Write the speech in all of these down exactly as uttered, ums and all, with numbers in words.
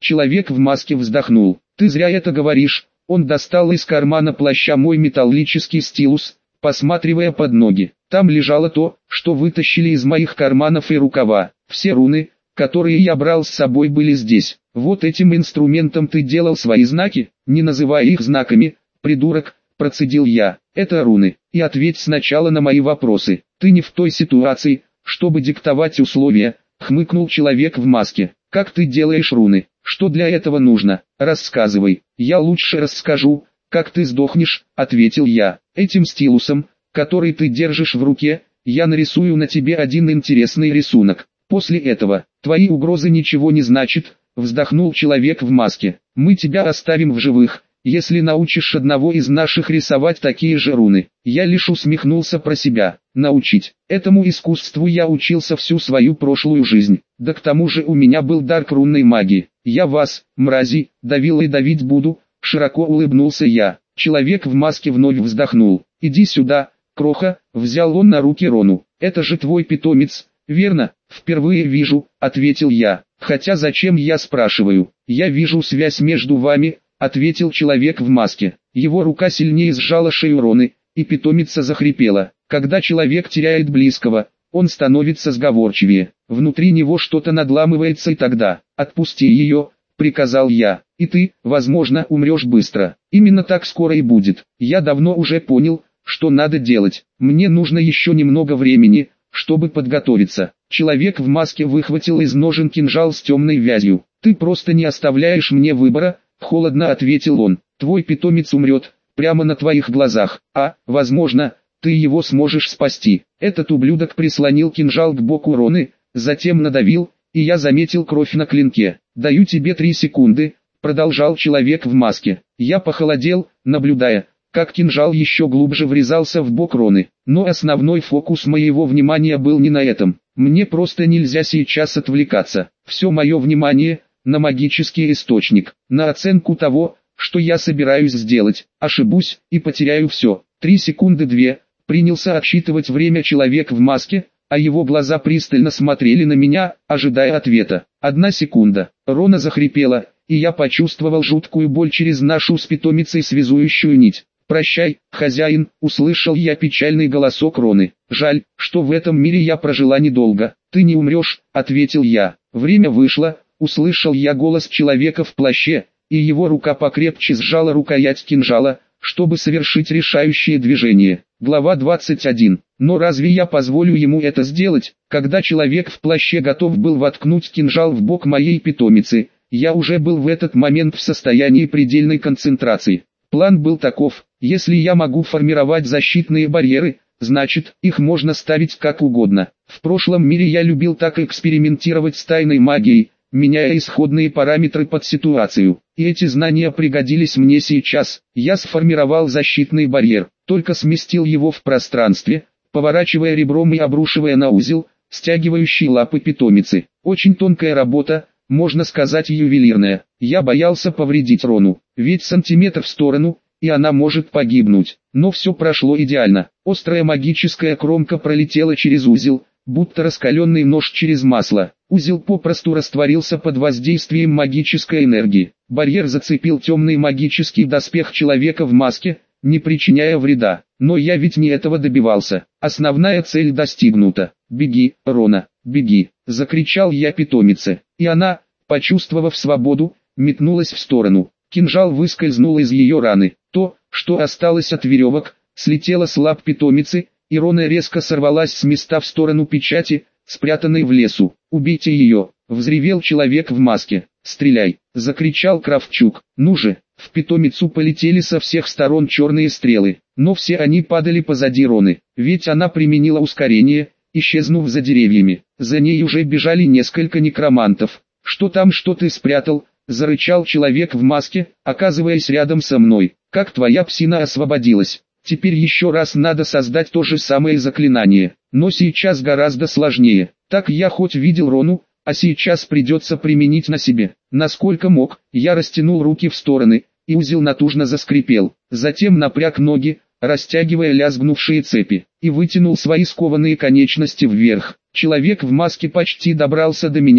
Человек в маске вздохнул. Ты зря это говоришь. Он достал из кармана плаща мой металлический стилус, посматривая под ноги. Там лежало то, что вытащили из моих карманов и рукава. Все руны, которые я брал с собой, были здесь. Вот этим инструментом ты делал свои знаки, не называя их знаками, придурок, процедил я. Это руны. И ответь сначала на мои вопросы. Ты не в той ситуации, чтобы диктовать условия, хмыкнул человек в маске. Как ты делаешь руны? Что для этого нужно? Рассказывай. Я лучше расскажу, как ты сдохнешь, ответил я. Этим стилусом, который ты держишь в руке, я нарисую на тебе один интересный рисунок. После этого, твои угрозы ничего не значат, вздохнул человек в маске. Мы тебя оставим в живых, если научишь одного из наших рисовать такие же руны. Я лишь усмехнулся про себя. Научить. Этому искусству я учился всю свою прошлую жизнь. Да к тому же у меня был дар к рунной магии. Я вас, мрази, давил и давить буду, широко улыбнулся я. Человек в маске вновь вздохнул. Иди сюда, кроха, взял он на руки Рону. Это же твой питомец, верно? Впервые вижу, ответил я. Хотя зачем я спрашиваю? Я вижу связь между вами, ответил человек в маске. Его рука сильнее сжала шею Роны, и питомица захрипела. Когда человек теряет близкого, он становится сговорчивее. Внутри него что-то надламывается, и тогда «отпусти ее», — приказал я. «И ты, возможно, умрешь быстро». Именно так скоро и будет. Я давно уже понял, что надо делать. Мне нужно еще немного времени, чтобы подготовиться. Человек в маске выхватил из ножен кинжал с темной вязью. «Ты просто не оставляешь мне выбора», — холодно ответил он. «Твой питомец умрет, прямо на твоих глазах, а, возможно, ты его сможешь спасти». Этот ублюдок прислонил кинжал к боку Роны, затем надавил, и я заметил кровь на клинке. «Даю тебе три секунды», — продолжал человек в маске. Я похолодел, наблюдая, как кинжал еще глубже врезался в бок Роны. Но основной фокус моего внимания был не на этом. Мне просто нельзя сейчас отвлекаться. Все мое внимание на магический источник, на оценку того, что я собираюсь сделать. Ошибусь и потеряю все. Три секунды две. Принялся отсчитывать время человек в маске, а его глаза пристально смотрели на меня, ожидая ответа. Одна секунда. Рона захрипела, и я почувствовал жуткую боль через нашу с питомицей связующую нить. «Прощай, хозяин», — услышал я печальный голосок Роны. «Жаль, что в этом мире я прожила недолго». «Ты не умрешь», — ответил я. «Время вышло», — услышал я голос человека в плаще, и его рука покрепче сжала рукоять кинжала, чтобы совершить решающее движение. Глава двадцать один. Но разве я позволю ему это сделать? Когда человек в плаще готов был воткнуть кинжал в бок моей питомицы, я уже был в этот момент в состоянии предельной концентрации. План был таков: если я могу формировать защитные барьеры, значит, их можно ставить как угодно. В прошлом мире я любил так экспериментировать с тайной магией, меняя исходные параметры под ситуацию. И эти знания пригодились мне сейчас. Я сформировал защитный барьер, только сместил его в пространстве, поворачивая ребром и обрушивая на узел, стягивающий лапы питомицы. Очень тонкая работа, можно сказать ювелирная. Я боялся повредить Рону, ведь сантиметр в сторону, и она может погибнуть. Но все прошло идеально. Острая магическая кромка пролетела через узел, будто раскаленный нож через масло. Узел попросту растворился под воздействием магической энергии. Барьер зацепил темный магический доспех человека в маске, не причиняя вреда. Но я ведь не этого добивался. Основная цель достигнута. «Беги, Рона, беги!» — закричал я питомице. И она, почувствовав свободу, метнулась в сторону. Кинжал выскользнул из ее раны. То, что осталось от веревок, слетело с лап питомицы, и Рона резко сорвалась с места в сторону печати, спрятанной в лесу. «Убейте ее!» — взревел человек в маске. «Стреляй!» — закричал Кравчук. «Ну же!» В питомицу полетели со всех сторон черные стрелы, но все они падали позади Роны, ведь она применила ускорение, исчезнув за деревьями. За ней уже бежали несколько некромантов. «Что там, что ты спрятал?» — зарычал человек в маске, оказываясь рядом со мной. «Как твоя псина освободилась? Теперь еще раз надо создать то же самое заклинание, но сейчас гораздо сложнее. Так я хоть видел Рону, а сейчас придется применить на себе». Насколько мог, я растянул руки в стороны, и узел натужно заскрипел. Затем напряг ноги, растягивая лязгнувшие цепи, и вытянул свои скованные конечности вверх. Человек в маске почти добрался до меня,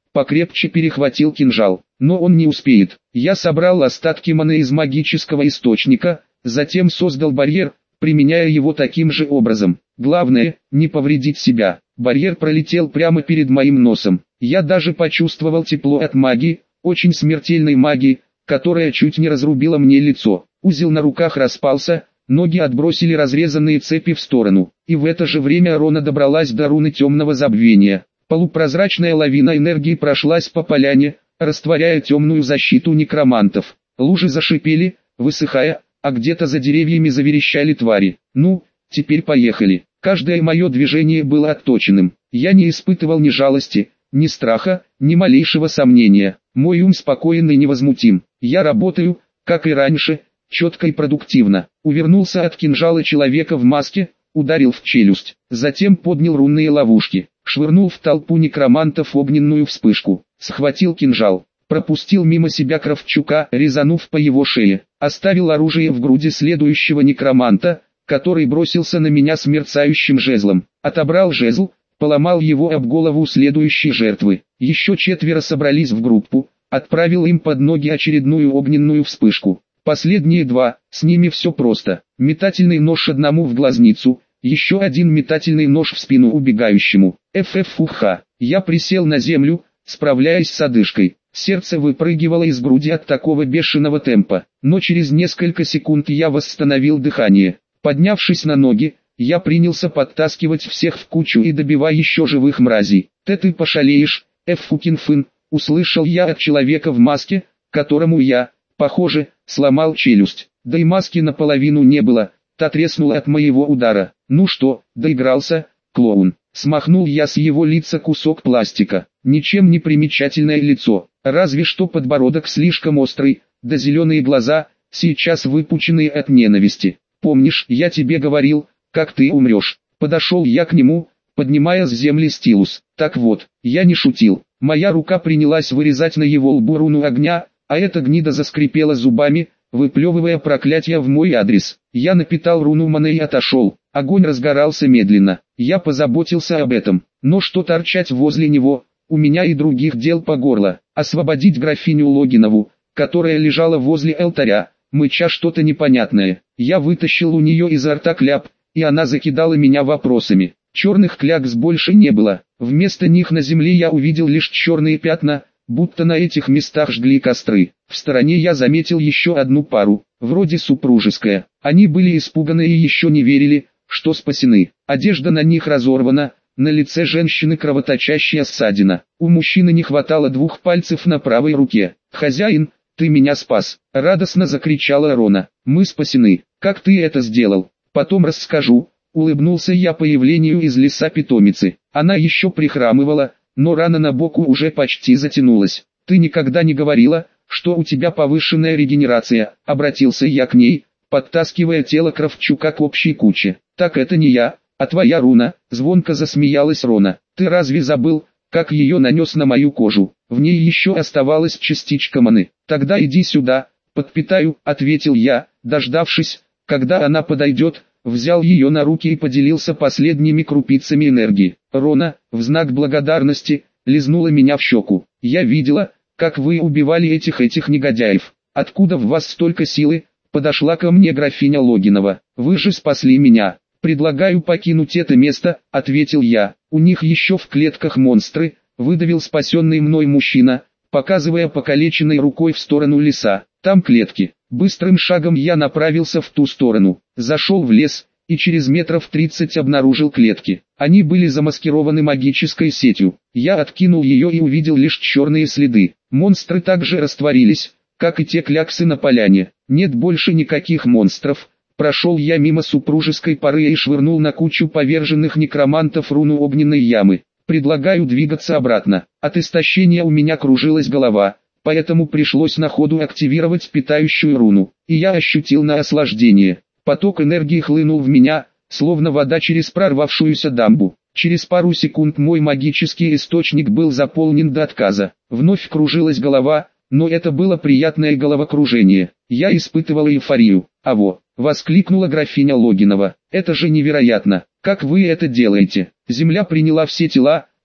покрепче перехватил кинжал. Но он не успеет. Я собрал остатки маны из магического источника, затем создал барьер, применяя его таким же образом. Главное, не повредить себя. Барьер пролетел прямо перед моим носом. Я даже почувствовал тепло от магии, очень смертельной магии, которая чуть не разрубила мне лицо. Узел на руках распался, ноги отбросили разрезанные цепи в сторону. И в это же время Рона добралась до руны темного забвения. Полупрозрачная лавина энергии прошлась по поляне, растворяя темную защиту некромантов. Лужи зашипели, высыхая, а где-то за деревьями заверещали твари. Ну, теперь поехали. Каждое мое движение было отточенным. Я не испытывал ни жалости, ни страха, ни малейшего сомнения. Мой ум спокоен и невозмутим. Я работаю, как и раньше, четко и продуктивно. Увернулся от кинжала человека в маске, ударил в челюсть. Затем поднял рунные ловушки. Швырнул в толпу некромантов огненную вспышку. Схватил кинжал. Пропустил мимо себя Кравчука, резанув по его шее. Оставил оружие в груди следующего некроманта, который бросился на меня с мерцающим жезлом. Отобрал жезл, поломал его об голову следующей жертвы. Еще четверо собрались в группу, отправил им под ноги очередную огненную вспышку. Последние два, с ними все просто. Метательный нож одному в глазницу, еще один метательный нож в спину убегающему. Ффуха. Я присел на землю, справляясь с одышкой. Сердце выпрыгивало из груди от такого бешеного темпа, но через несколько секунд я восстановил дыхание. Поднявшись на ноги, я принялся подтаскивать всех в кучу и добивая еще живых мразей. «Ты ты пошалеешь, Эффукинфын», услышал я от человека в маске, которому я, похоже, сломал челюсть. Да и маски наполовину не было, та треснула от моего удара. «Ну что, доигрался, клоун?» Смахнул я с его лица кусок пластика. Ничем не примечательное лицо, разве что подбородок слишком острый, да зеленые глаза, сейчас выпученные от ненависти. «Помнишь, я тебе говорил, как ты умрешь?» Подошел я к нему, поднимая с земли стилус. Так вот, я не шутил. Моя рука принялась вырезать на его лбу руну огня, а эта гнида заскрипела зубами, выплевывая проклятие в мой адрес. Я напитал руну маны и отошел. Огонь разгорался медленно. Я позаботился об этом. Но что торчать возле него, у меня и других дел по горло. Освободить графиню Логинову, которая лежала возле алтаря, мыча что-то непонятное. Я вытащил у нее изо рта кляп, и она закидала меня вопросами. Черных клякс больше не было. Вместо них на земле я увидел лишь черные пятна, будто на этих местах жгли костры. В стороне я заметил еще одну пару, вроде супружеская. Они были испуганы и еще не верили, что спасены. Одежда на них разорвана, на лице женщины кровоточащая ссадина. У мужчины не хватало двух пальцев на правой руке. «Хозяин, ты меня спас!» — радостно закричала Рона. «Мы спасены. Как ты это сделал?» «Потом расскажу», — улыбнулся я появлению из леса питомицы. Она еще прихрамывала, но рана на боку уже почти затянулась. «Ты никогда не говорила, что у тебя повышенная регенерация», — обратился я к ней, подтаскивая тело Кравчука к общей куче. «Так это не я, а твоя руна», — звонко засмеялась Рона. «Ты разве забыл, как ее нанес на мою кожу? В ней еще оставалась частичка маны. Тогда иди сюда, подпитаю», — ответил я, дождавшись, когда она подойдет, взял ее на руки и поделился последними крупицами энергии. Рона, в знак благодарности, лизнула меня в щеку. «Я видела, как вы убивали этих этих негодяев. Откуда в вас столько силы?» Подошла ко мне графиня Логинова. «Вы же спасли меня. Предлагаю покинуть это место», — ответил я. «У них еще в клетках монстры», — выдавил спасенный мной мужчина, показывая покалеченной рукой в сторону леса. «Там клетки». Быстрым шагом я направился в ту сторону. Зашел в лес, и через метров тридцать обнаружил клетки. Они были замаскированы магической сетью. Я откинул ее и увидел лишь черные следы. Монстры также растворились, как и те кляксы на поляне. Нет больше никаких монстров. Прошел я мимо супружеской пары и швырнул на кучу поверженных некромантов руну огненной ямы. «Предлагаю двигаться обратно». От истощения у меня кружилась голова, поэтому пришлось на ходу активировать питающую руну. И я ощутил наслаждение. Поток энергии хлынул в меня, словно вода через прорвавшуюся дамбу. Через пару секунд мой магический источник был заполнен до отказа. Вновь кружилась голова, но это было приятное головокружение. Я испытывал эйфорию. «Аво!» — воскликнула графиня Логинова. «Это же невероятно! Как вы это делаете?» Земля приняла все тела,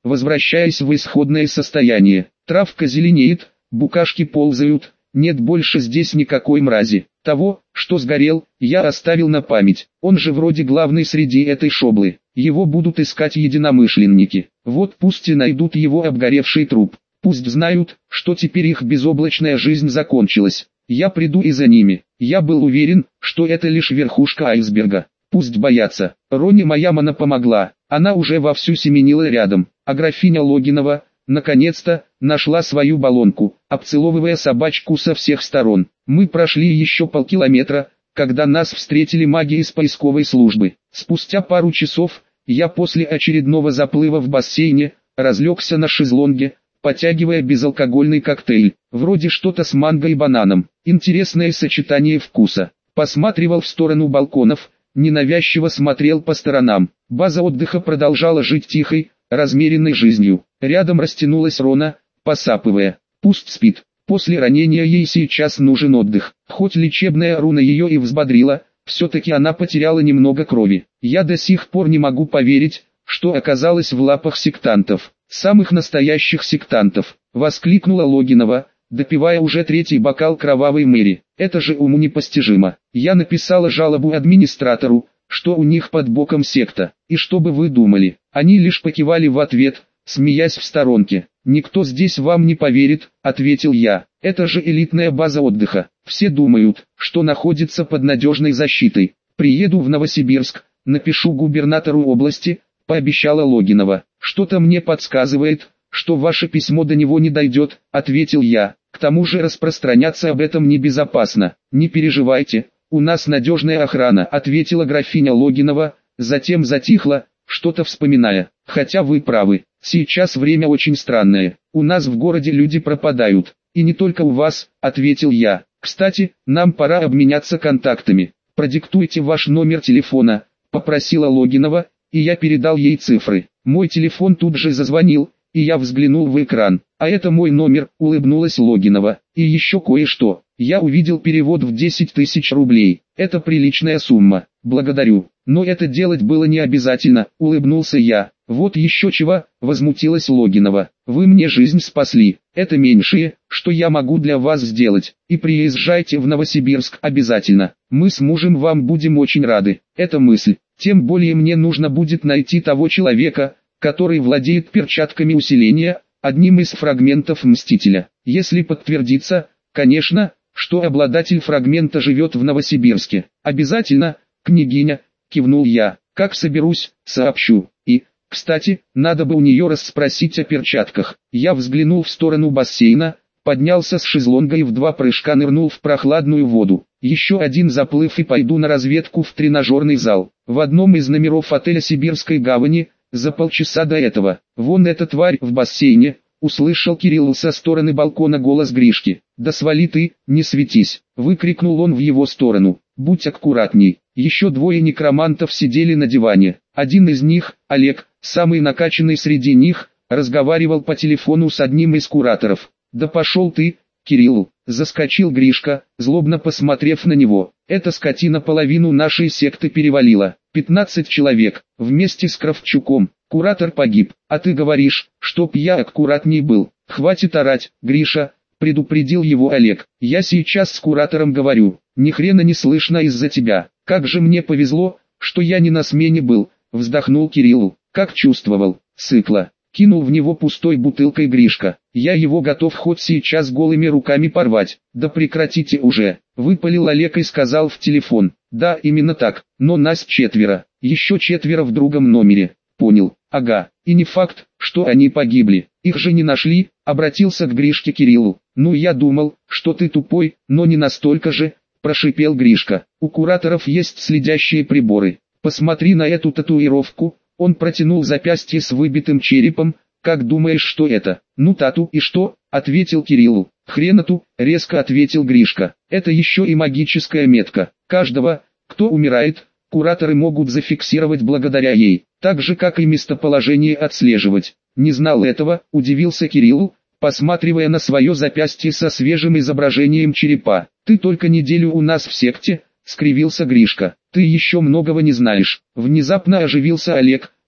возвращаясь в исходное состояние. Травка зеленеет, букашки ползают, нет больше здесь никакой мрази. Того, что сгорел, я оставил на память. Он же вроде главный среди этой шоблы. Его будут искать единомышленники. Вот пусть и найдут его обгоревший труп. Пусть знают, что теперь их безоблачная жизнь закончилась. Я приду и за ними. Я был уверен, что это лишь верхушка айсберга. Пусть боятся. Рони моя мана помогла. Она уже вовсю семенила рядом. А графиня Логинова, наконец-то, нашла свою баллонку, обцеловывая собачку со всех сторон. Мы прошли еще полкилометра, когда нас встретили маги из поисковой службы. Спустя пару часов, я после очередного заплыва в бассейне, разлегся на шезлонге, потягивая безалкогольный коктейль, вроде что-то с манго и бананом. Интересное сочетание вкуса. Посматривал в сторону балконов, ненавязчиво смотрел по сторонам. База отдыха продолжала жить тихой, размеренной жизнью. Рядом растянулась Рона, посапывая. Пусть спит. После ранения ей сейчас нужен отдых. Хоть лечебная руна ее и взбодрила, все-таки она потеряла немного крови. Я до сих пор не могу поверить, что оказалась в лапах сектантов. Самых настоящих сектантов. Воскликнула Логинова, допивая уже третий бокал кровавой Мэри. Это же уму непостижимо. Я написала жалобу администратору, что у них под боком секта. И что бы вы думали? Они лишь покивали в ответ, смеясь в сторонке. «Никто здесь вам не поверит», — ответил я. «Это же элитная база отдыха. Все думают, что находится под надежной защитой. Приеду в Новосибирск, напишу губернатору области», — пообещала Логинова. «Что-то мне подсказывает, что ваше письмо до него не дойдет», — ответил я. «К тому же распространяться об этом небезопасно». «Не переживайте, у нас надежная охрана», — ответила графиня Логинова, затем затихла, что-то вспоминая. «Хотя вы правы, сейчас время очень странное. У нас в городе люди пропадают. И не только у вас», — ответил я. «Кстати, нам пора обменяться контактами. Продиктуйте ваш номер телефона», — попросила Логинова, и я передал ей цифры. Мой телефон тут же зазвонил, и я взглянул в экран. «А это мой номер», — улыбнулась Логинова. «И еще кое-что. Я увидел перевод в десять тысяч рублей. Это приличная сумма. Благодарю. Но это делать было не обязательно», — улыбнулся я. «Вот еще чего», — возмутилась Логинова. «Вы мне жизнь спасли. Это меньшее, что я могу для вас сделать. И приезжайте в Новосибирск обязательно. Мы с мужем вам будем очень рады». Это мысль. Тем более мне нужно будет найти того человека, который владеет перчатками усиления, одним из фрагментов Мстителя. Если подтвердится, конечно, что обладатель фрагмента живет в Новосибирске. «Обязательно, княгиня», — кивнул я. «Как соберусь, сообщу. И, кстати, надо бы у нее расспросить о перчатках». Я взглянул в сторону бассейна, поднялся с шезлонга и в два прыжка нырнул в прохладную воду. Еще один заплыв и пойду на разведку в тренажерный зал. В одном из номеров отеля Сибирской гавани, за полчаса до этого. «Вон эта тварь в бассейне», — услышал Кирилл со стороны балкона голос Гришки. «Да свали ты, не светись», — выкрикнул он в его сторону. «Будь аккуратней». Еще двое некромантов сидели на диване. Один из них, Олег, самый накачанный среди них, разговаривал по телефону с одним из кураторов. «Да пошел ты, Кирилл», — заскочил Гришка, злобно посмотрев на него. «Эта скотина половину нашей секты перевалила. пятнадцать человек, вместе с Кравчуком. Куратор погиб, а ты говоришь, чтоб я аккуратней был. Хватит орать, Гриша», — предупредил его Олег. «Я сейчас с куратором говорю. Ни хрена не слышно из-за тебя. Как же мне повезло, что я не на смене был», — вздохнул Кирилл. «Как чувствовал, сыкла». Кинул в него пустой бутылкой Гришка. «Я его готов хоть сейчас голыми руками порвать». «Да прекратите уже», — выпалил Олег и сказал в телефон. «Да, именно так, но нас четверо, еще четверо в другом номере». «Понял, ага, и не факт, что они погибли, их же не нашли», — обратился к Гришке Кириллу. «Ну я думал, что ты тупой, но не настолько же», — прошипел Гришка. «У кураторов есть следящие приборы. Посмотри на эту татуировку». Он протянул запястье с выбитым черепом. «Как думаешь, что это?» «Ну тату и что?» — ответил Кириллу. «Хренату», — резко ответил Гришка. «Это еще и магическая метка. Каждого, кто умирает, кураторы могут зафиксировать благодаря ей, так же как и местоположение отслеживать». «Не знал этого», — удивился Кирилл, посматривая на свое запястье со свежим изображением черепа. «Ты только неделю у нас в секте», — скривился Гришка. «Ты еще многого не знаешь». Внезапно оживился Олег,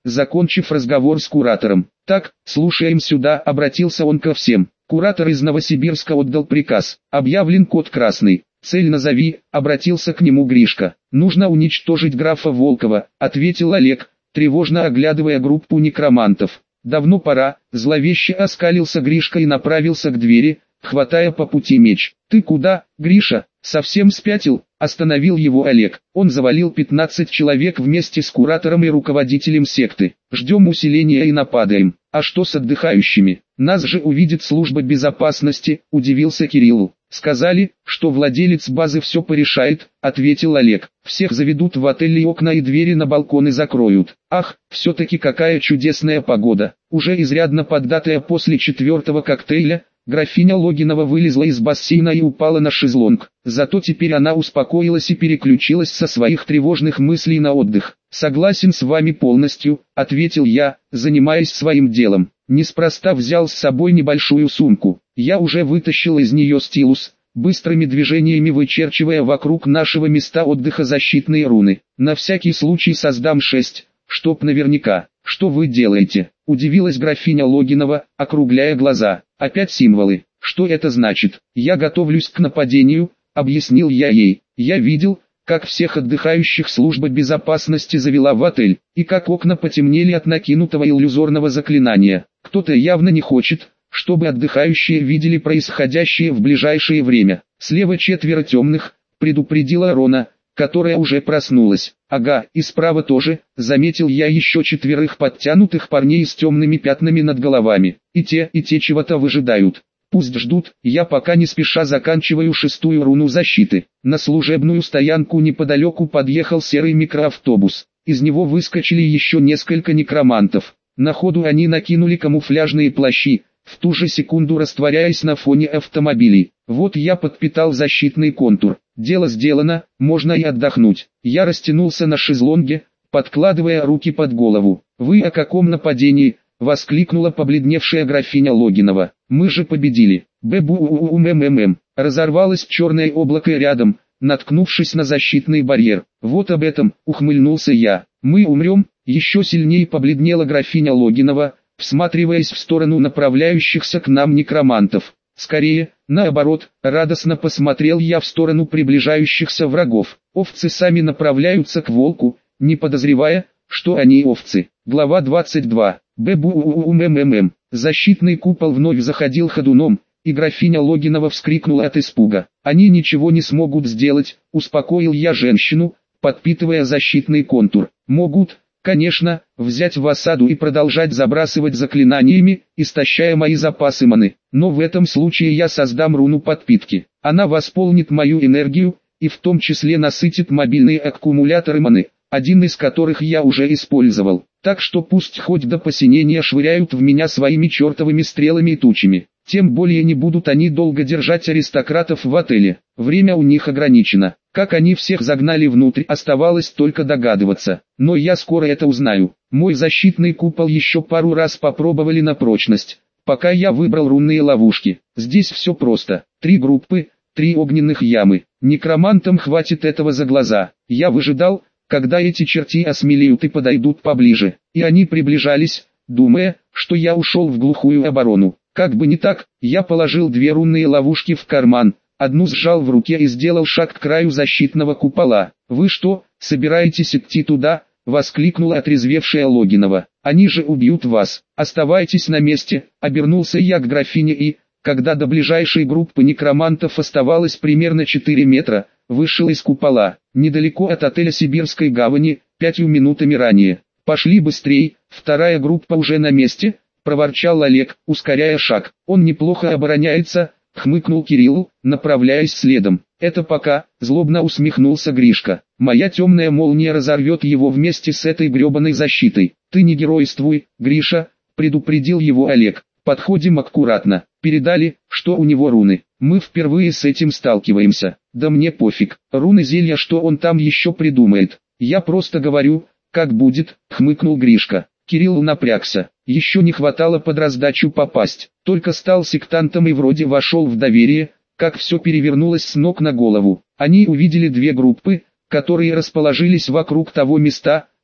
закончив разговор с куратором. «Так, слушаем сюда», — обратился он ко всем. Куратор из Новосибирска отдал приказ. «Объявлен код красный. Цель назови», — обратился к нему Гришка. «Нужно уничтожить графа Волкова», — ответил Олег, тревожно оглядывая группу некромантов. «Давно пора», — зловеще оскалился Гришка и направился к двери, хватая по пути меч. «Ты куда, Гриша? Совсем спятил?» — остановил его Олег. Он завалил пятнадцать человек вместе с куратором и руководителем секты. «Ждем усиления и нападаем. А что с отдыхающими? Нас же увидит служба безопасности», — удивился Кирилл. «Сказали, что владелец базы все порешает», — ответил Олег. «Всех заведут в отель и окна и двери на балконы закроют». «Ах, все-таки какая чудесная погода!» Уже изрядно поддатая после четвертого коктейля, графиня Логинова вылезла из бассейна и упала на шезлонг. Зато теперь она успокоилась и переключилась со своих тревожных мыслей на отдых. «Согласен с вами полностью», — ответил я, занимаясь своим делом. Неспроста взял с собой небольшую сумку. Я уже вытащил из нее стилус, быстрыми движениями вычерчивая вокруг нашего места отдыха защитные руны. «На всякий случай создам шесть, чтоб наверняка». «Что вы делаете?» — удивилась графиня Логинова, округляя глаза. «Опять символы. Что это значит?» «Я готовлюсь к нападению», — объяснил я ей. «Я видел, как всех отдыхающих служба безопасности завела в отель, и как окна потемнели от накинутого иллюзорного заклинания. Кто-то явно не хочет, чтобы отдыхающие видели происходящее в ближайшее время. Слева четверо темных», — предупредила Рона, которая уже проснулась. «Ага, и справа тоже», — заметил я еще четверых подтянутых парней с темными пятнами над головами. И те, и те чего-то выжидают. Пусть ждут, я пока не спеша заканчиваю шестую руну защиты. На служебную стоянку неподалеку подъехал серый микроавтобус. Из него выскочили еще несколько некромантов. На ходу они накинули камуфляжные плащи, в ту же секунду растворяясь на фоне автомобилей. Вот я подпитал защитный контур. Дело сделано, можно и отдохнуть. Я растянулся на шезлонге, подкладывая руки под голову. «Вы о каком нападении?» — воскликнула побледневшая графиня Логинова. «Мы же победили!» «Бэ-бу-у-у-мэм-мэм-мэм!» Разорвалось черное облако рядом, наткнувшись на защитный барьер. «Вот об этом», — ухмыльнулся я. «Мы умрем?» — еще сильнее побледнела графиня Логинова, всматриваясь в сторону направляющихся к нам некромантов. «Скорее, наоборот», — радостно посмотрел я в сторону приближающихся врагов. Овцы сами направляются к волку, не подозревая, что они овцы. Глава двадцать два. Бэ-бу-у-у-мэм-мэм-мэм. Защитный купол вновь заходил ходуном, и графиня Логинова вскрикнула от испуга. «Они ничего не смогут сделать», — успокоил я женщину, подпитывая защитный контур. «Могут, конечно, взять в осаду и продолжать забрасывать заклинаниями, истощая мои запасы маны. Но в этом случае я создам руну подпитки. Она восполнит мою энергию, и в том числе насытит мобильные аккумуляторы маны, один из которых я уже использовал. Так что пусть хоть до посинения швыряют в меня своими чертовыми стрелами и тучами. Тем более не будут они долго держать аристократов в отеле. Время у них ограничено. Как они всех загнали внутрь, оставалось только догадываться. Но я скоро это узнаю. Мой защитный купол еще пару раз попробовали на прочность, пока я выбрал рунные ловушки. Здесь все просто. Три группы, три огненных ямы. Некромантам хватит этого за глаза. Я выжидал, когда эти черти осмелеют и подойдут поближе. И они приближались, думая, что я ушел в глухую оборону. Как бы не так, я положил две рунные ловушки в карман, одну сжал в руке и сделал шаг к краю защитного купола. «Вы что, собираетесь идти туда?» — воскликнула отрезвевшая Логинова. «Они же убьют вас. Оставайтесь на месте», — обернулся я к графине и, когда до ближайшей группы некромантов оставалось примерно четыре метра, вышел из купола, недалеко от отеля Сибирской гавани, пятью минутами ранее. «Пошли быстрей, вторая группа уже на месте», — проворчал Олег, ускоряя шаг. «Он неплохо обороняется», — хмыкнул Кирилл, направляясь следом. «Это пока», — злобно усмехнулся Гришка. «Моя темная молния разорвет его вместе с этой гребаной защитой». «Ты не геройствуй, Гриша», — предупредил его Олег. «Подходим аккуратно. Передали, что у него руны. Мы впервые с этим сталкиваемся. Да мне пофиг. Руны зелья, что он там еще придумает. Я просто говорю, как будет», — хмыкнул Гришка. Кирилл напрягся. Еще не хватало под раздачу попасть. Только стал сектантом и вроде вошел в доверие, как все перевернулось с ног на голову. Они увидели две группы, которые расположились вокруг того места,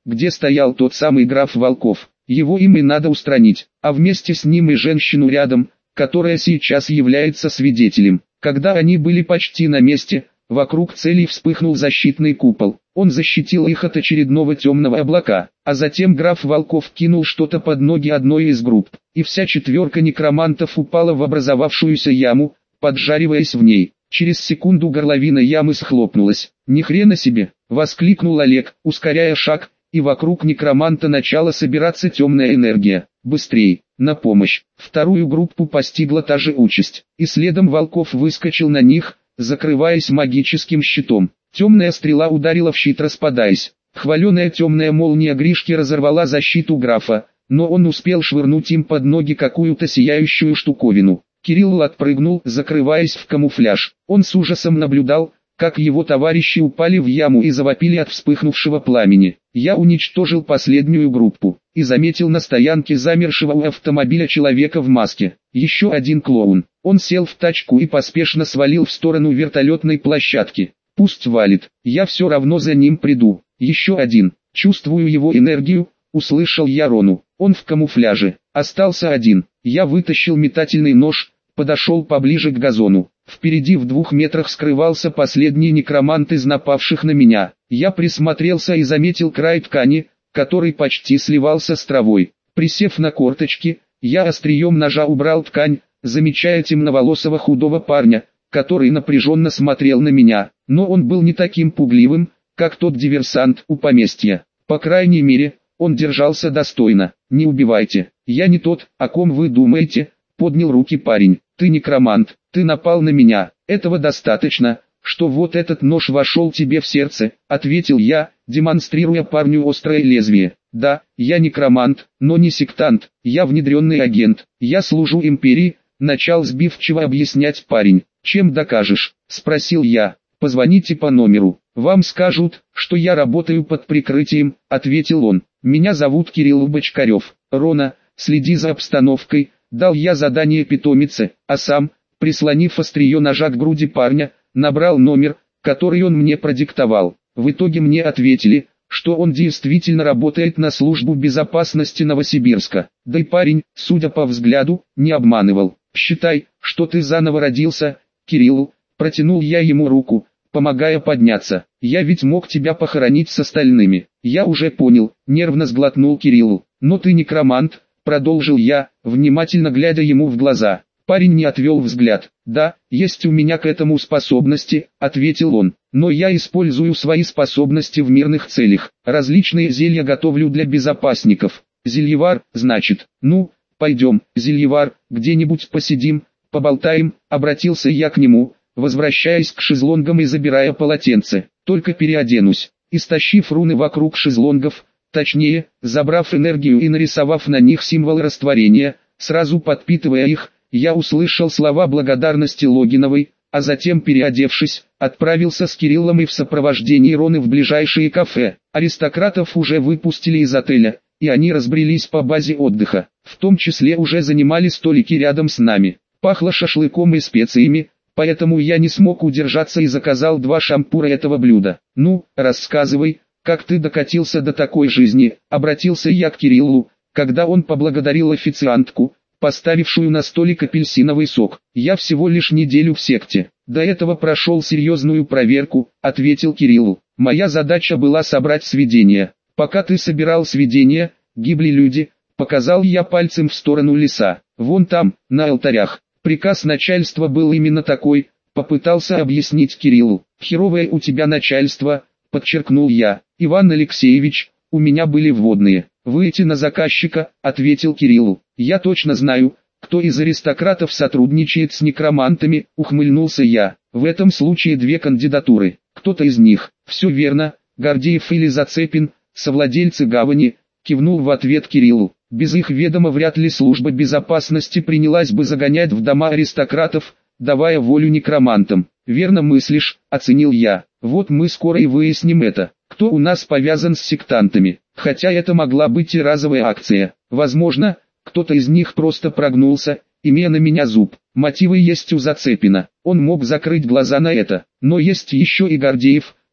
где стоял тот самый граф Волков. Его им и надо устранить, а вместе с ним и женщину рядом, которая сейчас является свидетелем. Когда они были почти на месте, вокруг целей вспыхнул защитный купол. Он защитил их от очередного темного облака, а затем граф Волков кинул что-то под ноги одной из групп, и вся четверка некромантов упала в образовавшуюся яму, поджариваясь в ней. Через секунду горловина ямы схлопнулась. «Ни хрена себе!» — воскликнул Олег, ускоряя шаг, и вокруг некроманта начала собираться темная энергия. «Быстрей! На помощь!» Вторую группу постигла та же участь, и следом Волков выскочил на них, закрываясь магическим щитом. Темная стрела ударила в щит, распадаясь. Хваленая темная молния Гришки разорвала защиту графа, но он успел швырнуть им под ноги какую-то сияющую штуковину. Кирилл отпрыгнул, закрываясь в камуфляж. Он с ужасом наблюдал, как его товарищи упали в яму и завопили от вспыхнувшего пламени. Я уничтожил последнюю группу и заметил на стоянке замершего у автомобиля человека в маске. Еще один клоун. Он сел в тачку и поспешно свалил в сторону вертолетной площадки. Пусть валит, я все равно за ним приду. Еще один. Чувствую его энергию, услышал я Рону. Он в камуфляже. Остался один. Я вытащил метательный нож, подошел поближе к газону. Впереди в двух метрах скрывался последний некромант из напавших на меня. Я присмотрелся и заметил край ткани, который почти сливался с травой. Присев на корточки, я острием ножа убрал ткань, замечая темноволосого худого парня, который напряженно смотрел на меня. Но он был не таким пугливым, как тот диверсант у поместья. По крайней мере, он держался достойно. «Не убивайте, я не тот, о ком вы думаете», — поднял руки парень. «Ты некромант, ты напал на меня, этого достаточно, что вот этот нож вошел тебе в сердце», — ответил я, демонстрируя парню острое лезвие. «Да, я некромант, но не сектант, я внедренный агент, я служу империи», — начал сбивчиво объяснять парень. «Чем докажешь?» — спросил я. «Позвоните по номеру, вам скажут, что я работаю под прикрытием», — ответил он. «Меня зовут Кирилл Бочкарев. Рона, следи за обстановкой», — дал я задание питомице, а сам, прислонив острие ножа к груди парня, набрал номер, который он мне продиктовал. В итоге мне ответили, что он действительно работает на службу безопасности Новосибирска. Да и парень, судя по взгляду, не обманывал. «Считай, что ты заново родился, Кирилл», — протянул я ему руку, помогая подняться. «Я ведь мог тебя похоронить с остальными». «Я уже понял», — нервно сглотнул Кирилл. «Но ты некромант», — продолжил я, внимательно глядя ему в глаза. Парень не отвел взгляд. «Да, есть у меня к этому способности», — ответил он. «Но я использую свои способности в мирных целях. Различные зелья готовлю для безопасников». «Зельевар, значит? Ну, пойдем, Зельевар, где-нибудь посидим, поболтаем», — обратился я к нему, возвращаясь к шезлонгам и забирая полотенце. «Только переоденусь». Истощив руны вокруг шезлонгов, точнее, забрав энергию и нарисовав на них символ растворения, сразу подпитывая их, я услышал слова благодарности Логиновой, а затем, переодевшись, отправился с Кириллом и в сопровождении Роны в ближайшее кафе. Аристократов уже выпустили из отеля, и они разбрелись по базе отдыха, в том числе уже занимали столики рядом с нами. Пахло шашлыком и специями, поэтому я не смог удержаться и заказал два шампура этого блюда. «Ну, рассказывай, как ты докатился до такой жизни», — обратился я к Кириллу, когда он поблагодарил официантку, поставившую на столик апельсиновый сок. «Я всего лишь неделю в секте. До этого прошел серьезную проверку», — ответил Кирилл. «Моя задача была собрать сведения. Пока ты собирал сведения, гибли люди», — показал я пальцем в сторону леса. «Вон там, на алтарях». Приказ начальства был именно такой, попытался объяснить Кириллу. «Херовое у тебя начальство», — подчеркнул я. «Иван Алексеевич, у меня были вводные». «Выйти на заказчика», — ответил Кириллу. «Я точно знаю, кто из аристократов сотрудничает с некромантами», — ухмыльнулся я. «В этом случае две кандидатуры. Кто-то из них». «Все верно, Гордеев или Зацепин, совладельцы гавани», — кивнул в ответ Кириллу. «Без их ведома вряд ли служба безопасности принялась бы загонять в дома аристократов, давая волю некромантам». «Верно мыслишь», — оценил я. «Вот мы скоро и выясним это. Кто у нас повязан с сектантами. Хотя это могла быть и разовая акция. Возможно, кто-то из них просто прогнулся, имея на меня зуб. Мотивы есть у Зацепина. Он мог закрыть глаза на это. Но есть еще и Гордеев,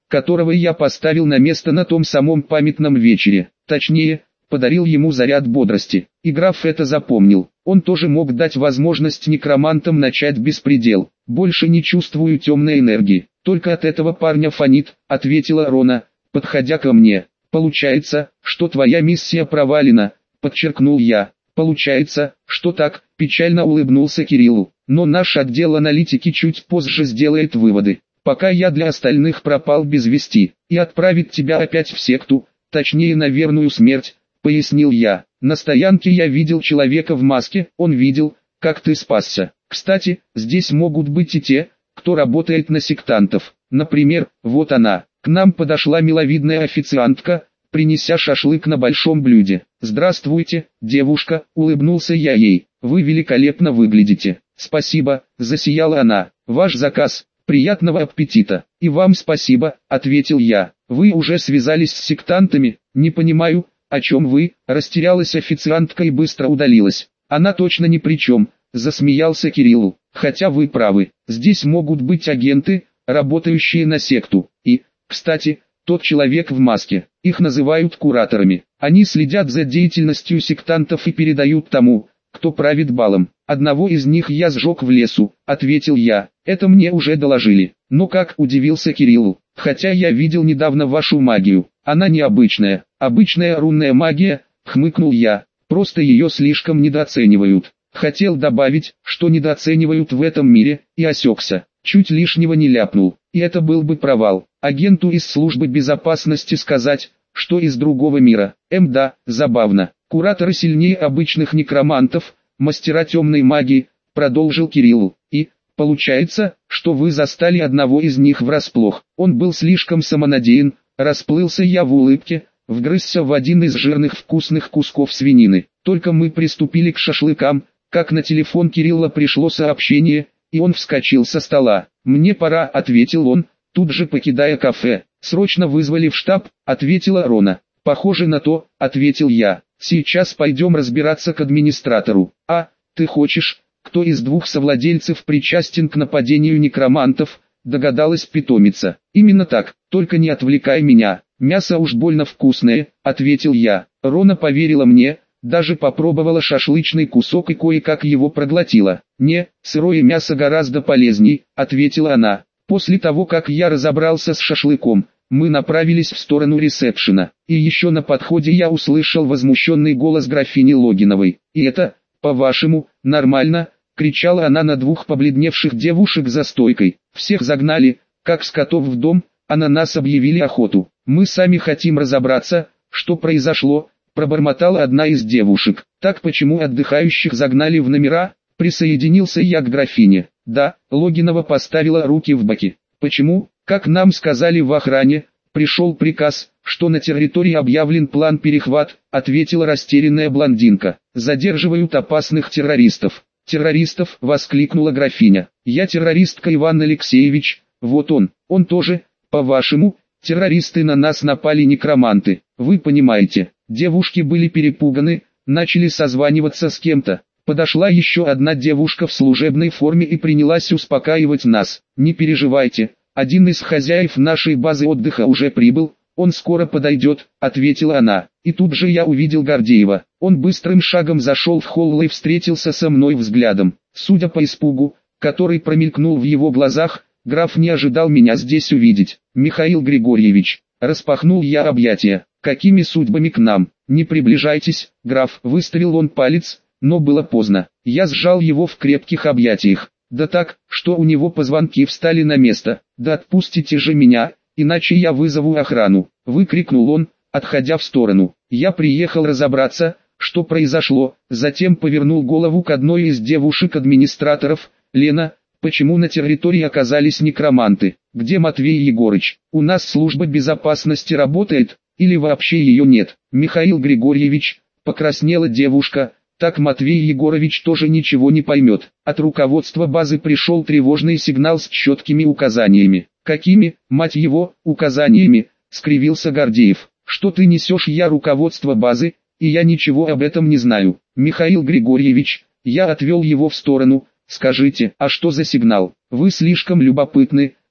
которого я поставил на место на том самом памятном вечере. Точнее, подарил ему заряд бодрости. И граф это запомнил. Он тоже мог дать возможность некромантам начать беспредел. «Больше не чувствую темной энергии. Только от этого парня фонит», — ответила Рона, подходя ко мне. «Получается, что твоя миссия провалена», — подчеркнул я. «Получается, что так», — печально улыбнулся Кириллу. «Но наш отдел аналитики чуть позже сделает выводы. Пока я для остальных пропал без вести, и отправит тебя опять в секту, точнее на верную смерть», — пояснил я. «На стоянке я видел человека в маске, он видел, как ты спасся. Кстати, здесь могут быть и те, кто работает на сектантов. Например, вот она». К нам подошла миловидная официантка, принеся шашлык на большом блюде. «Здравствуйте, девушка», — улыбнулся я ей. «Вы великолепно выглядите». «Спасибо», — засияла она. «Ваш заказ. Приятного аппетита». «И вам спасибо», — ответил я. «Вы уже связались с сектантами?» «Не понимаю, о чем вы?» — растерялась официантка и быстро удалилась. «Она точно ни при чем», — засмеялся Кириллу. «Хотя вы правы, здесь могут быть агенты, работающие на секту. И, кстати, тот человек в маске, их называют кураторами. Они следят за деятельностью сектантов и передают тому, кто правит балом. Одного из них я сжег в лесу», — ответил я. «Это мне уже доложили». «Ну как?» — удивился Кириллу. «Хотя я видел недавно вашу магию. Она необычная. Обычная рунная магия», — хмыкнул я. «Просто ее слишком недооценивают». Хотел добавить, что недооценивают в этом мире, и осекся. Чуть лишнего не ляпнул, и это был бы провал. Агенту из службы безопасности сказать, что из другого мира. Эм да, забавно. Кураторы сильнее обычных некромантов, мастера темной магии, продолжил Кирилл. И, получается, что вы застали одного из них врасплох. Он был слишком самонадеян, расплылся я в улыбке, вгрызся в один из жирных вкусных кусков свинины. Только мы приступили к шашлыкам, как на телефон Кирилла пришло сообщение, и он вскочил со стола. «Мне пора», — ответил он, тут же покидая кафе. «Срочно вызвали в штаб», — ответила Рона. «Похоже на то», — ответил я. «Сейчас пойдем разбираться к администратору». «А, ты хочешь, кто из двух совладельцев причастен к нападению некромантов?» — догадалась питомица. «Именно так, только не отвлекай меня. Мясо уж больно вкусное», — ответил я. Рона поверила мне, даже попробовала шашлычный кусок и кое-как его проглотила. «Не, сырое мясо гораздо полезней», — ответила она. После того, как я разобрался с шашлыком, мы направились в сторону ресепшена. И еще на подходе я услышал возмущенный голос графини Логиновой. «И это, по-вашему, нормально?» — кричала она на двух побледневших девушек за стойкой. «Всех загнали, как скотов в дом, а на нас объявили охоту. Мы сами хотим разобраться, что произошло», — пробормотала одна из девушек. «Так почему отдыхающих загнали в номера?» — присоединился я к графине. «Да», — Логинова поставила руки в боки. «Почему? Как нам сказали в охране, пришел приказ, что на территории объявлен план перехват», — ответила растерянная блондинка. «Задерживают опасных террористов». «Террористов?» — воскликнула графиня. «Я террористка, Иван Алексеевич, вот он, он тоже, по-вашему, террористы на нас напали некроманты, вы понимаете». Девушки были перепуганы, начали созваниваться с кем-то. Подошла еще одна девушка в служебной форме и принялась успокаивать нас. «Не переживайте, один из хозяев нашей базы отдыха уже прибыл, он скоро подойдет», — ответила она. И тут же я увидел Гордеева. Он быстрым шагом зашел в холл и встретился со мной взглядом. Судя по испугу, который промелькнул в его глазах, граф не ожидал меня здесь увидеть. «Михаил Григорьевич», — распахнул я объятия. «Какими судьбами к нам? Не приближайтесь, граф», — выставил он палец, но было поздно. Я сжал его в крепких объятиях. Да так, что у него позвонки встали на место. «Да отпустите же меня, иначе я вызову охрану», — выкрикнул он, отходя в сторону. Я приехал разобраться, что произошло, затем повернул голову к одной из девушек-администраторов. «Лена, почему на территории оказались некроманты? Где Матвей Егорыч? У нас служба безопасности работает, или вообще ее нет?» «Михаил Григорьевич», — покраснела девушка, — «так Матвей Егорович тоже ничего не поймет». От руководства базы пришел тревожный сигнал с четкими указаниями. «Какими, мать его, указаниями?» — скривился Гордеев. «Что ты несешь? Я руководство базы, и я ничего об этом не знаю». «Михаил Григорьевич», я отвел его в сторону. «Скажите, а что за сигнал? Вы слишком любопытны,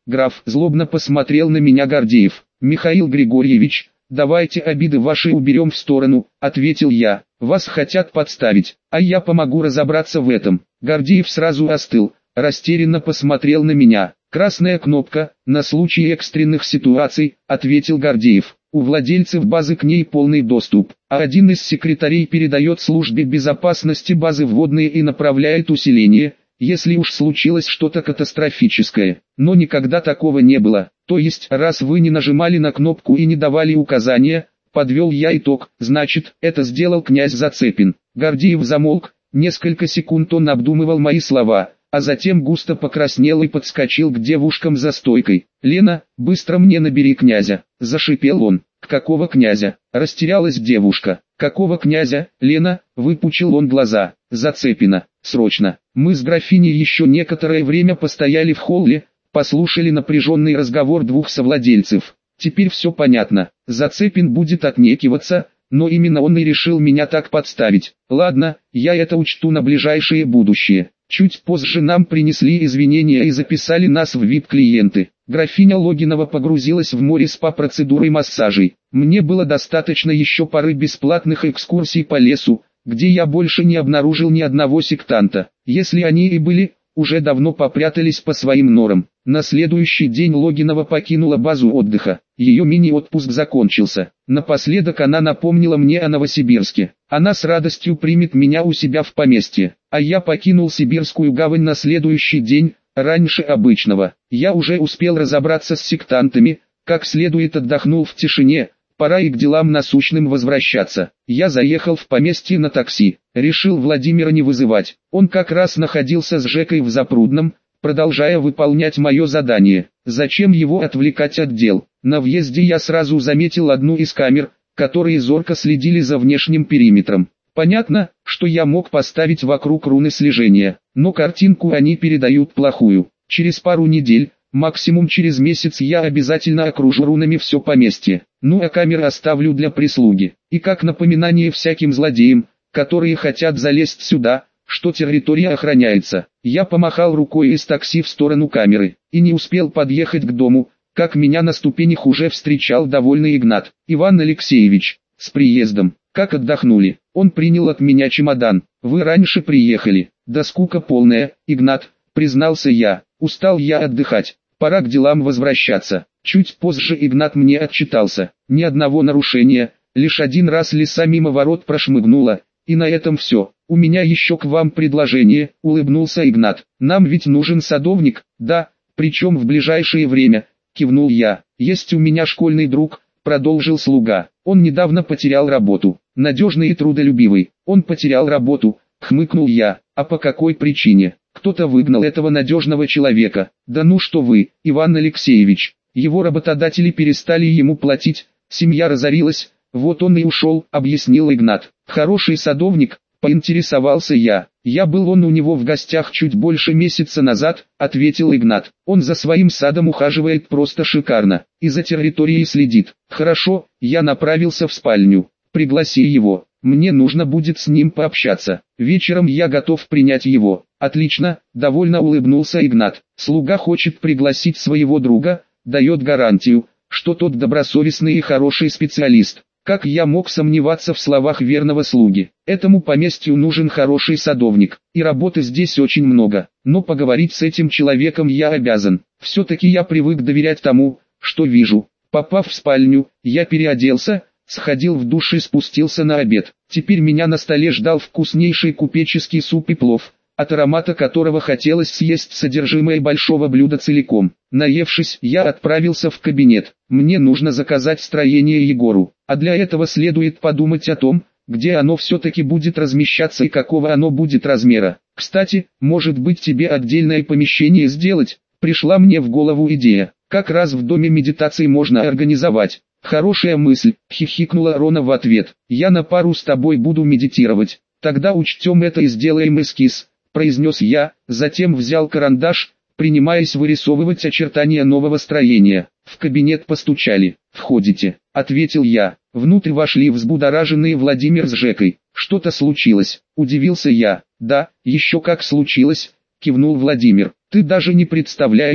Граф злобно посмотрел на меня Гордеев. Михаил Григорьевич, давайте обиды ваши уберем в сторону, ответил я. Вас хотят подставить, а я помогу разобраться в этом. Гордеев сразу остыл, растерянно посмотрел на меня. Красная кнопка, на случай экстренных ситуаций, ответил Гордеев. У владельцев базы к ней полный доступ, а один из секретарей передает службе безопасности базы вводные и направляет усиление, если уж случилось что-то катастрофическое. Но никогда такого не было. То есть, раз вы не нажимали на кнопку и не давали указания, подвел я итог, значит, это сделал князь Зацепин. Гордеев замолк, несколько секунд он обдумывал мои слова, а затем густо покраснел и подскочил к девушкам за стойкой. «Лена, быстро мне набери князя», – зашипел он. «Какого князя?» – растерялась девушка. «Какого князя, Лена?» – выпучил он глаза. «Зацепина, срочно». Мы с графиней еще некоторое время постояли в холле, послушали напряженный разговор двух совладельцев. Теперь все понятно. Зацепин будет отнекиваться, но именно он и решил меня так подставить. Ладно, я это учту на ближайшее будущее. Чуть позже нам принесли извинения и записали нас в ви ай пи-клиенты. Графиня Логинова погрузилась в море спа-процедур и массажей. Мне было достаточно еще пары бесплатных экскурсий по лесу, где я больше не обнаружил ни одного сектанта. Если они и были, уже давно попрятались по своим норам. На следующий день Логинова покинула базу отдыха. Ее мини-отпуск закончился. Напоследок она напомнила мне о Новосибирске. Она с радостью примет меня у себя в поместье. А я покинул Сибирскую гавань на следующий день, раньше обычного. Я уже успел разобраться с сектантами, как следует отдохнул в тишине. Пора и к делам насущным возвращаться. Я заехал в поместье на такси. Решил Владимира не вызывать. Он как раз находился с Жекой в Запрудном, продолжая выполнять мое задание. Зачем его отвлекать от дел? На въезде я сразу заметил одну из камер, которые зорко следили за внешним периметром. Понятно, что я мог поставить вокруг руны слежения, но картинку они передают плохую. Через пару недель, максимум через месяц я обязательно окружу рунами все поместье. Ну а камеры оставлю для прислуги. И как напоминание всяким злодеям, которые хотят залезть сюда, что территория охраняется. Я помахал рукой из такси в сторону камеры, и не успел подъехать к дому, как меня на ступенях уже встречал довольный Игнат. «Иван Алексеевич, с приездом, как отдохнули?» Он принял от меня чемодан. «Вы раньше приехали». «Да скука полная, Игнат», признался я. «Устал я отдыхать, пора к делам возвращаться». Чуть позже Игнат мне отчитался. Ни одного нарушения, лишь один раз лиса мимо ворот прошмыгнула, и на этом все. «У меня еще к вам предложение», — улыбнулся Игнат. «Нам ведь нужен садовник?» «Да, причем в ближайшее время», — кивнул я. «Есть у меня школьный друг», — продолжил слуга. «Он недавно потерял работу. Надежный и трудолюбивый. Он потерял работу», — хмыкнул я. «А по какой причине? Кто-то выгнал этого надежного человека». «Да ну что вы, Иван Алексеевич. Его работодатели перестали ему платить, семья разорилась, вот он и ушел», — объяснил Игнат. «Хороший садовник», — поинтересовался я. «Я был он у него в гостях чуть больше месяца назад», — ответил Игнат. «Он за своим садом ухаживает просто шикарно, и за территорией следит». «Хорошо, я направился в спальню. Пригласи его, мне нужно будет с ним пообщаться. Вечером я готов принять его». «Отлично», — довольно улыбнулся Игнат. «Слуга хочет пригласить своего друга, дает гарантию, что тот добросовестный и хороший специалист». Как я мог сомневаться в словах верного слуги? Этому поместью нужен хороший садовник, и работы здесь очень много. Но поговорить с этим человеком я обязан. Все-таки я привык доверять тому, что вижу. Попав в спальню, я переоделся, сходил в душ и спустился на обед. Теперь меня на столе ждал вкуснейший купеческий суп и плов, от аромата которого хотелось съесть содержимое большого блюда целиком. Наевшись, я отправился в кабинет. Мне нужно заказать строение Егору, а для этого следует подумать о том, где оно все-таки будет размещаться и какого оно будет размера. Кстати, может быть тебе отдельное помещение сделать? Пришла мне в голову идея. Как раз в доме медитации можно организовать. Хорошая мысль, хихикнула Рона в ответ. Я на пару с тобой буду медитировать. Тогда учтем это и сделаем эскиз, произнес я, затем взял карандаш, принимаясь вырисовывать очертания нового строения. В кабинет постучали. «Входите», — ответил я. Внутрь вошли взбудораженные Владимир с Жекой. «Что-то случилось?» — удивился я. «Да, еще как случилось», — кивнул Владимир. «Ты даже не представляешь,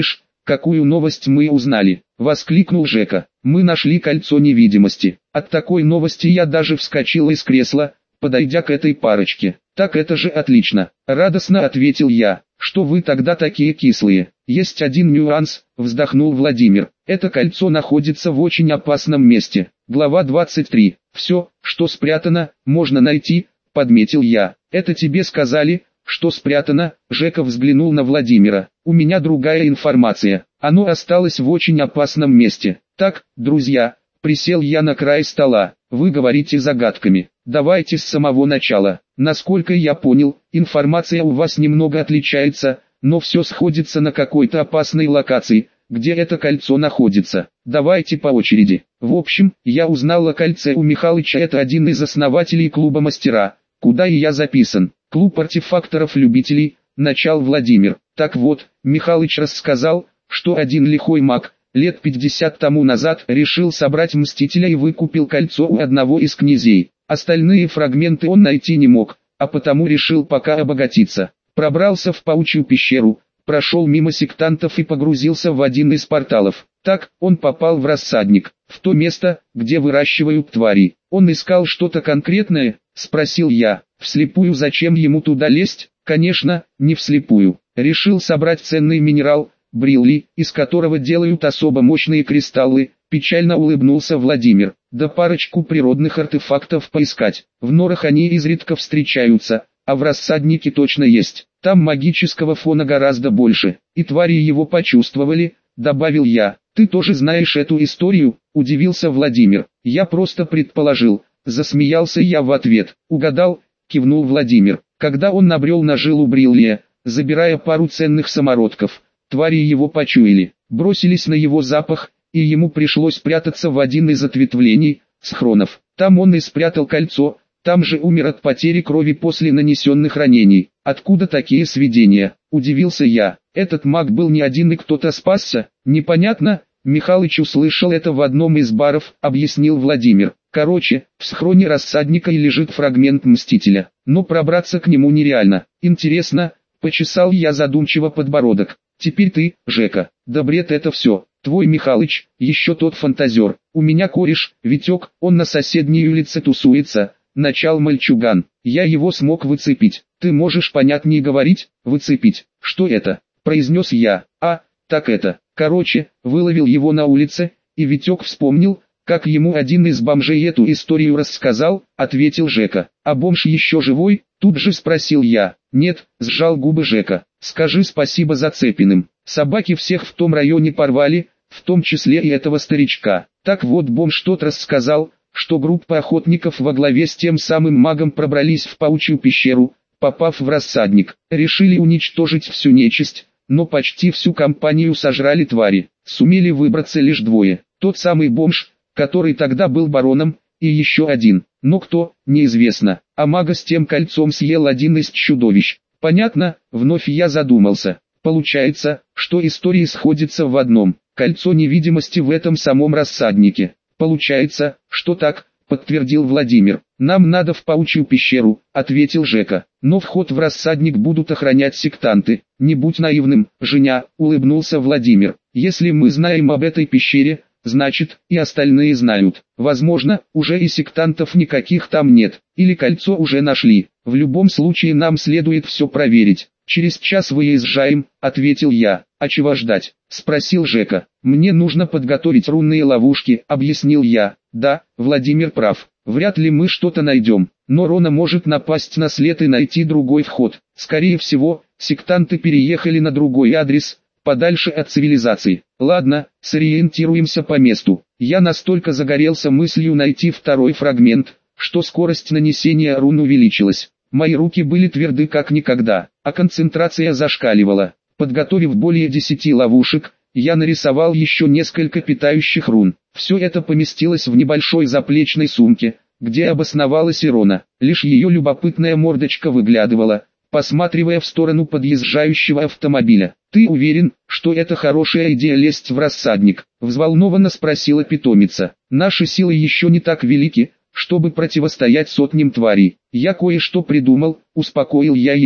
какую новость мы узнали?» — воскликнул Жека. «Мы нашли кольцо невидимости». От такой новости я даже вскочил из кресла, подойдя к этой парочке. «Так это же отлично!» — радостно ответил я. «Что вы тогда такие кислые?» «Есть один нюанс», — вздохнул Владимир. «Это кольцо находится в очень опасном месте». Глава двадцать три. «Все, что спрятано, можно найти», — подметил я. «Это тебе сказали, что спрятано?» Жека взглянул на Владимира. «У меня другая информация. Оно осталось в очень опасном месте. Так, друзья», — присел я на край стола. «Вы говорите загадками. Давайте с самого начала. Насколько я понял, информация у вас немного отличается, но все сходится на какой-то опасной локации, где это кольцо находится. Давайте по очереди. В общем, я узнал о кольце у Михалыча, это один из основателей клуба «Мастера», куда и я записан. Клуб артефакторов-любителей, начал Владимир. Так вот, Михалыч рассказал, что один лихой маг, лет пятьдесят тому назад, решил собрать Мстителя и выкупил кольцо у одного из князей. Остальные фрагменты он найти не мог, а потому решил пока обогатиться. Пробрался в паучью пещеру, прошел мимо сектантов и погрузился в один из порталов. Так, он попал в рассадник, в то место, где выращивают твари. Он искал что-то конкретное, спросил я. Вслепую зачем ему туда лезть? Конечно, не вслепую. Решил собрать ценный минерал, брилли, из которого делают особо мощные кристаллы. Печально улыбнулся Владимир. Да парочку природных артефактов поискать. В норах они изредка встречаются, а в рассаднике точно есть. Там магического фона гораздо больше, и твари его почувствовали, добавил я. Ты тоже знаешь эту историю? Удивился Владимир. Я просто предположил. Засмеялся я в ответ. Угадал? Кивнул Владимир. Когда он набрел на жилу бриллия, забирая пару ценных самородков, твари его почуяли, бросились на его запах, и ему пришлось прятаться в один из ответвлений, схронов. Там он и спрятал кольцо, там же умер от потери крови после нанесенных ранений. Откуда такие сведения? Удивился я. Этот маг был не один и кто-то спасся? Непонятно. Михалыч услышал это в одном из баров, объяснил Владимир. Короче, в схроне рассадника и лежит фрагмент Мстителя, но пробраться к нему нереально. Интересно, почесал я задумчиво подбородок. Теперь ты, Жека. Да бред это все. Твой Михалыч, еще тот фантазер. У меня кореш, Витек, он на соседней улице тусуется. Начал мальчуган. Я его смог выцепить. Ты можешь понятнее говорить? Выцепить. Что это? Произнес я. А, так это. Короче, выловил его на улице, и Витек вспомнил, как ему один из бомжей эту историю рассказал, ответил Жека. А бомж еще живой? Тут же спросил я. Нет, сжал губы Жека. Скажи спасибо Зацепиным. Собаки всех в том районе порвали, в том числе и этого старичка. Так вот, бомж тот рассказал, что группа охотников во главе с тем самым магом пробрались в паучью пещеру, попав в рассадник. Решили уничтожить всю нечисть, но почти всю компанию сожрали твари. Сумели выбраться лишь двое. Тот самый бомж, который тогда был бароном, и еще один. Но кто, неизвестно. А мага с тем кольцом съел один из чудовищ. Понятно, вновь я задумался. Получается, что истории сходятся в одном. Кольцо невидимости в этом самом рассаднике. Получается, что так, подтвердил Владимир. Нам надо в паучью пещеру, ответил Жека. Но вход в рассадник будут охранять сектанты. Не будь наивным, Женя, улыбнулся Владимир. Если мы знаем об этой пещере, значит, и остальные знают. Возможно, уже и сектантов никаких там нет, или кольцо уже нашли. В любом случае нам следует все проверить. Через час выезжаем, ответил я. А чего ждать? Спросил Жека. Мне нужно подготовить рунные ловушки, объяснил я. Да, Владимир прав. Вряд ли мы что-то найдем, но Рона может напасть на след и найти другой вход. Скорее всего, сектанты переехали на другой адрес, подальше от цивилизации. Ладно, сориентируемся по месту. Я настолько загорелся мыслью найти второй фрагмент, что скорость нанесения рун увеличилась. Мои руки были тверды как никогда, а концентрация зашкаливала. Подготовив более десяти ловушек, я нарисовал еще несколько питающих рун. Все это поместилось в небольшой заплечной сумке, где обосновалась Ирона. Лишь ее любопытная мордочка выглядывала, посматривая в сторону подъезжающего автомобиля. «Ты уверен, что это хорошая идея лезть в рассадник?» — взволнованно спросила питомица. «Наши силы еще не так велики, чтобы противостоять сотням тварей. Я кое-что придумал», — успокоил я ее.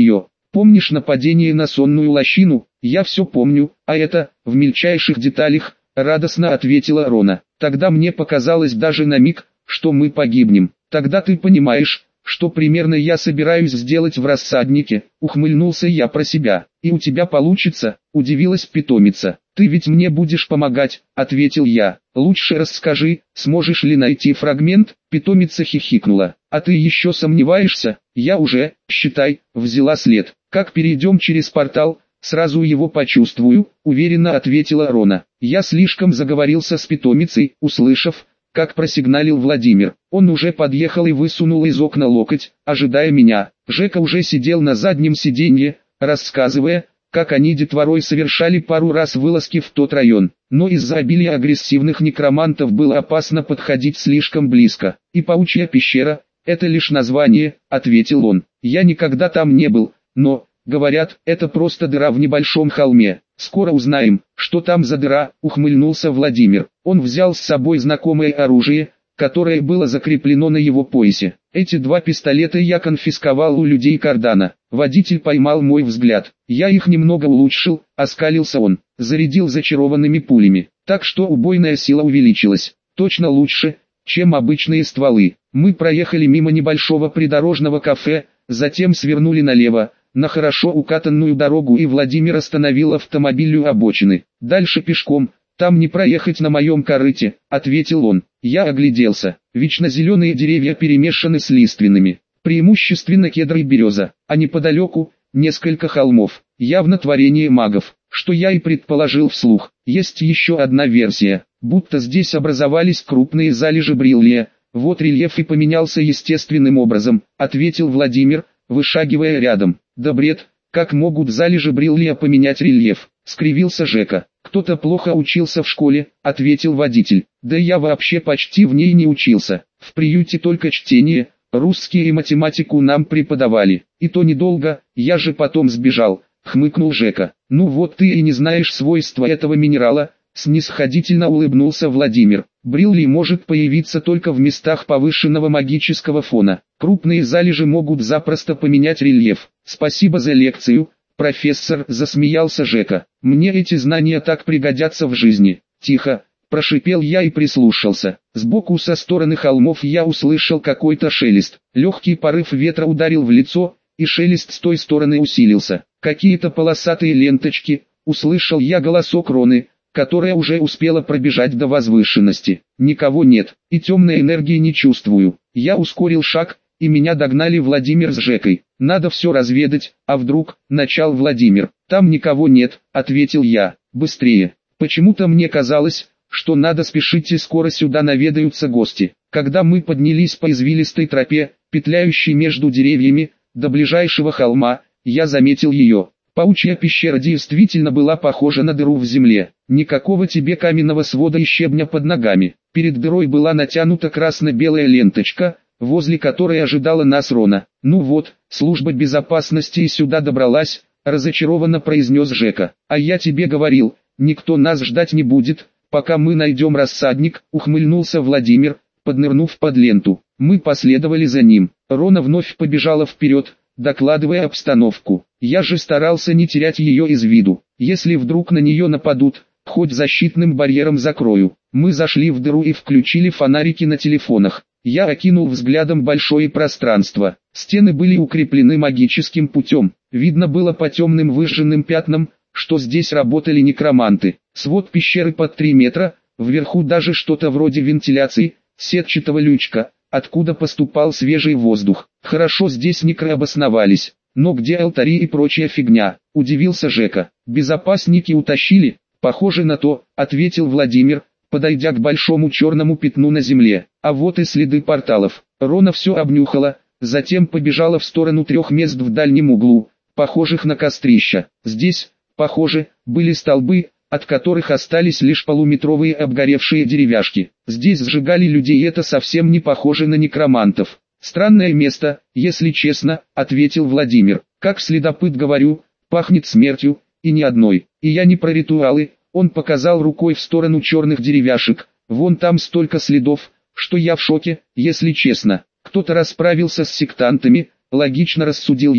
Помнишь нападение на сонную лощину? Я все помню, а это, в мельчайших деталях, радостно ответила Рона. Тогда мне показалось даже на миг, что мы погибнем. Тогда ты понимаешь, что примерно я собираюсь сделать в рассаднике, ухмыльнулся я про себя. И у тебя получится, удивилась питомица. Ты ведь мне будешь помогать, ответил я. Лучше расскажи, сможешь ли найти фрагмент? Питомица хихикнула. А ты еще сомневаешься? Я уже, считай, взяла след. Как перейдем через портал, сразу его почувствую, уверенно ответила Рона. Я слишком заговорился с питомицей, услышав, как просигналил Владимир. Он уже подъехал и высунул из окна локоть, ожидая меня. Жека уже сидел на заднем сиденье, рассказывая, как они детворой совершали пару раз вылазки в тот район. Но из-за обилия агрессивных некромантов было опасно подходить слишком близко. И паучья пещера – это лишь название, ответил он. Я никогда там не был, но, говорят, это просто дыра в небольшом холме. Скоро узнаем, что там за дыра, ухмыльнулся Владимир. Он взял с собой знакомое оружие, которое было закреплено на его поясе. Эти два пистолета я конфисковал у людей Кардана. Водитель поймал мой взгляд. Я их немного улучшил, оскалился он. Зарядил зачарованными пулями. Так что убойная сила увеличилась. Точно лучше, чем обычные стволы. Мы проехали мимо небольшого придорожного кафе, затем свернули налево, на хорошо укатанную дорогу, и Владимир остановил автомобиль у обочины. Дальше пешком, там не проехать на моем корыте, ответил он. Я огляделся. Вечно зеленые деревья перемешаны с лиственными, преимущественно кедр и береза, а неподалеку несколько холмов, явно творение магов, что я и предположил вслух. Есть еще одна версия, будто здесь образовались крупные залежи бриллия. Вот рельеф и поменялся естественным образом, ответил Владимир, вышагивая рядом. Да бред, как могут залежи бриллия поменять рельеф, скривился Жека. Кто-то плохо учился в школе, ответил водитель. Да я вообще почти в ней не учился. В приюте только чтение, русский и математику нам преподавали. И то недолго, я же потом сбежал, хмыкнул Жека. Ну вот ты и не знаешь свойства этого минерала, снисходительно улыбнулся Владимир. Бриллий может появиться только в местах повышенного магического фона. Крупные залежи могут запросто поменять рельеф. Спасибо за лекцию, профессор, засмеялся Жека. Мне эти знания так пригодятся в жизни. Тихо, прошипел я и прислушался. Сбоку со стороны холмов я услышал какой-то шелест. Легкий порыв ветра ударил в лицо, и шелест с той стороны усилился. Какие-то полосатые ленточки, услышал я голосок Роны, которая уже успела пробежать до возвышенности. Никого нет, и темной энергии не чувствую. Я ускорил шаг, и меня догнали Владимир с Жекой. Надо все разведать, а вдруг, начал Владимир. Там никого нет, ответил я. Быстрее. Почему-то мне казалось, что надо спешить, и скоро сюда наведаются гости. Когда мы поднялись по извилистой тропе, петляющей между деревьями, до ближайшего холма, я заметил ее. Паучья пещера действительно была похожа на дыру в земле. Никакого тебе каменного свода и щебня под ногами. Перед дырой была натянута красно-белая ленточка, возле которой ожидала нас Рона. Ну вот, служба безопасности и сюда добралась, разочарованно произнес Жека. А я тебе говорил, никто нас ждать не будет, пока мы найдем рассадник, ухмыльнулся Владимир, поднырнув под ленту. Мы последовали за ним. Рона вновь побежала вперед, докладывая обстановку. Я же старался не терять ее из виду. Если вдруг на нее нападут, хоть защитным барьером закрою. Мы зашли в дыру и включили фонарики на телефонах. Я окинул взглядом большое пространство. Стены были укреплены магическим путем. Видно было по темным выжженным пятнам, что здесь работали некроманты. Свод пещеры под три метра, вверху даже что-то вроде вентиляции, сетчатого лючка, откуда поступал свежий воздух. Хорошо здесь некры обосновались. Но где алтари и прочая фигня? Удивился Жека. Безопасники утащили? Похоже на то, ответил Владимир, подойдя к большому черному пятну на земле. А вот и следы порталов. Рона все обнюхала, затем побежала в сторону трех мест в дальнем углу, похожих на кострища. Здесь, похоже, были столбы, от которых остались лишь полуметровые обгоревшие деревяшки. Здесь сжигали людей, и это совсем не похоже на некромантов. Странное место, если честно, ответил Владимир. Как следопыт говорю, пахнет смертью, и ни одной. И я не про ритуалы, он показал рукой в сторону черных деревяшек. Вон там столько следов, что я в шоке, если честно. Кто-то расправился с сектантами, логично рассудил я. А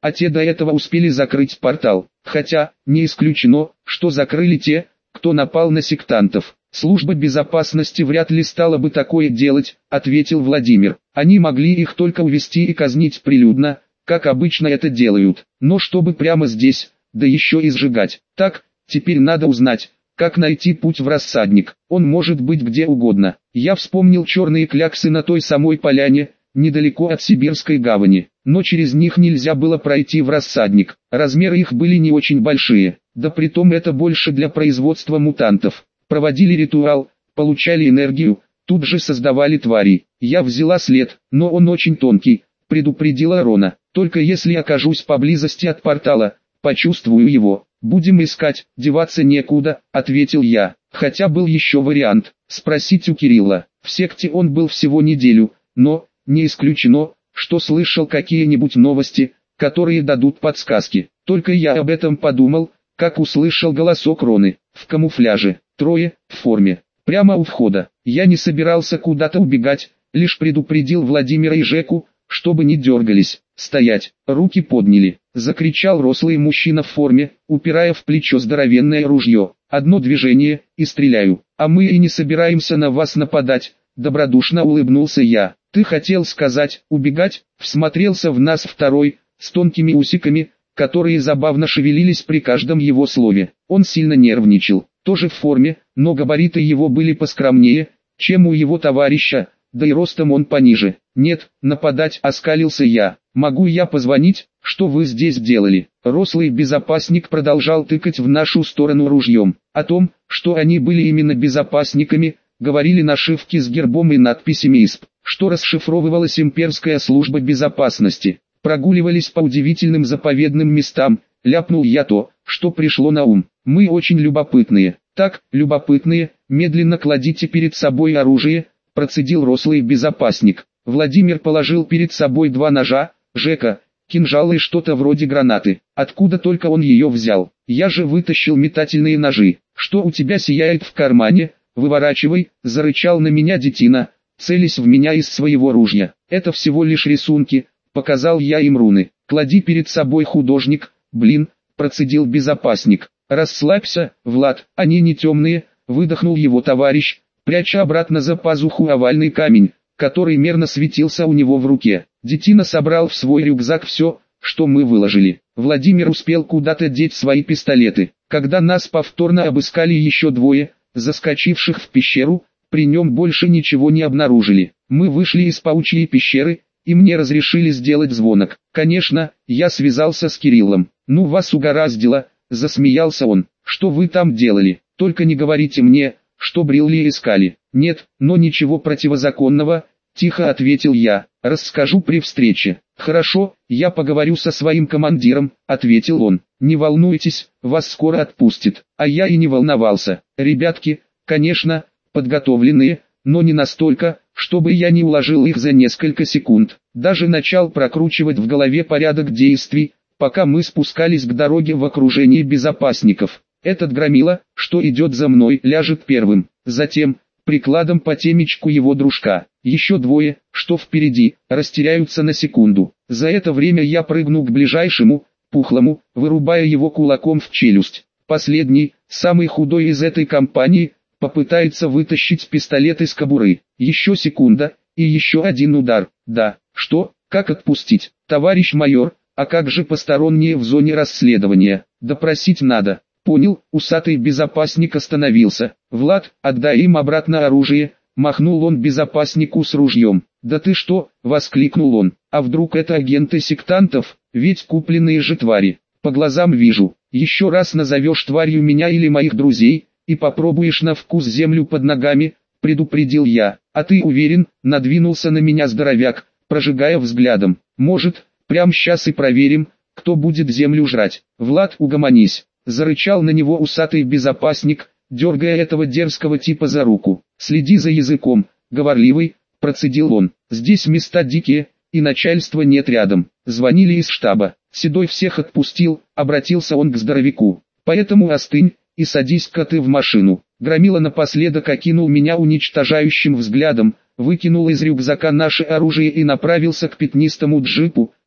а те до этого успели закрыть портал. Хотя, не исключено, что закрыли те, кто напал на сектантов. Служба безопасности вряд ли стала бы такое делать, ответил Владимир. Они могли их только увести и казнить прилюдно, как обычно это делают. Но чтобы прямо здесь, да еще и сжигать. Так, теперь надо узнать, как найти путь в рассадник. Он может быть где угодно. Я вспомнил черные кляксы на той самой поляне, недалеко от Сибирской гавани. Но через них нельзя было пройти в рассадник. Размеры их были не очень большие. Да притом это больше для производства мутантов. Проводили ритуал, получали энергию, тут же создавали твари. Я взяла след, но он очень тонкий, предупредила Рона. Только если окажусь поблизости от портала, почувствую его. Будем искать, деваться некуда, ответил я. Хотя был еще вариант, спросить у Кирилла. В секте он был всего неделю, но, не исключено, что слышал какие-нибудь новости, которые дадут подсказки. Только я об этом подумал, как услышал голосок Роны, в камуфляже, трое, в форме, прямо у входа. Я не собирался куда-то убегать, лишь предупредил Владимира и Жеку, чтобы не дергались. «Стоять!» Руки подняли, закричал рослый мужчина в форме, упирая в плечо здоровенное ружье. «Одно движение, и стреляю. А мы и не собираемся на вас нападать», добродушно улыбнулся я. «Ты хотел сказать, убегать?» Всмотрелся в нас второй, с тонкими усиками, которые забавно шевелились при каждом его слове. Он сильно нервничал, тоже в форме, но габариты его были поскромнее, чем у его товарища, да и ростом он пониже. «Нет, нападать», оскалился я. «Могу я позвонить, что вы здесь делали?» Рослый безопасник продолжал тыкать в нашу сторону ружьем. О том, что они были именно безопасниками, говорили нашивки с гербом и надписями ИСП, что расшифровывалась имперская служба безопасности. Прогуливались по удивительным заповедным местам, ляпнул я то, что пришло на ум. «Мы очень любопытные». «Так, любопытные, медленно кладите перед собой оружие», процедил рослый безопасник. Владимир положил перед собой два ножа, Жека, кинжал и что-то вроде гранаты. Откуда только он ее взял? Я же вытащил метательные ножи. «Что у тебя сияет в кармане? Выворачивай», зарычал на меня детина, целясь в меня из своего ружья. «Это всего лишь рисунки», показал я им руны. «Клади перед собой, художник». «Блин», процедил безопасник. «Расслабься, Влад, они не темные», выдохнул его товарищ, пряча обратно за пазуху овальный камень, который мерно светился у него в руке. Детина собрал в свой рюкзак все, что мы выложили. Владимир успел куда-то деть свои пистолеты. Когда нас повторно обыскали еще двое, заскочивших в пещеру, при нем больше ничего не обнаружили. Мы вышли из паучьей пещеры, и мне разрешили сделать звонок. Конечно, я связался с Кириллом. «Ну вас угораздило», засмеялся он. «Что вы там делали? Только не говорите мне, что Брилли искали». «Нет, но ничего противозаконного», тихо ответил я. «Расскажу при встрече». «Хорошо, я поговорю со своим командиром», ответил он. «Не волнуйтесь, вас скоро отпустят». А я и не волновался. Ребятки, конечно, подготовленные, но не настолько, чтобы я не уложил их за несколько секунд. Даже начал прокручивать в голове порядок действий, пока мы спускались к дороге в окружении безопасников. Этот громила, что идет за мной, ляжет первым. Затем, прикладом по темечку его дружка. Еще двое, что впереди, растеряются на секунду. За это время я прыгну к ближайшему, пухлому, вырубая его кулаком в челюсть. Последний, самый худой из этой компании, попытается вытащить пистолет из кобуры. Еще секунда, и еще один удар. Да, что, как отпустить? Товарищ майор, а как же посторонние в зоне расследования? Допросить надо. Понял, усатый безопасник остановился. «Влад, отдай им обратно оружие», махнул он безопаснику с ружьем. «Да ты что?» — воскликнул он. «А вдруг это агенты сектантов, ведь купленные же твари? По глазам вижу. Еще раз назовешь тварью меня или моих друзей, и попробуешь на вкус землю под ногами», предупредил я. «А ты уверен?» — надвинулся на меня здоровяк, прожигая взглядом. «Может, прямо сейчас и проверим, кто будет землю жрать». «Влад, угомонись», — зарычал на него усатый безопасник, дергая этого дерзкого типа за руку. «Следи за языком, говорливый», — процедил он. «Здесь места дикие, и начальства нет рядом. Звонили из штаба. Седой всех отпустил», — обратился он к здоровяку. «Поэтому остынь, и садись-ка ты в машину». Громила напоследок окинул меня уничтожающим взглядом, выкинул из рюкзака наше оружие и направился к пятнистому джипу,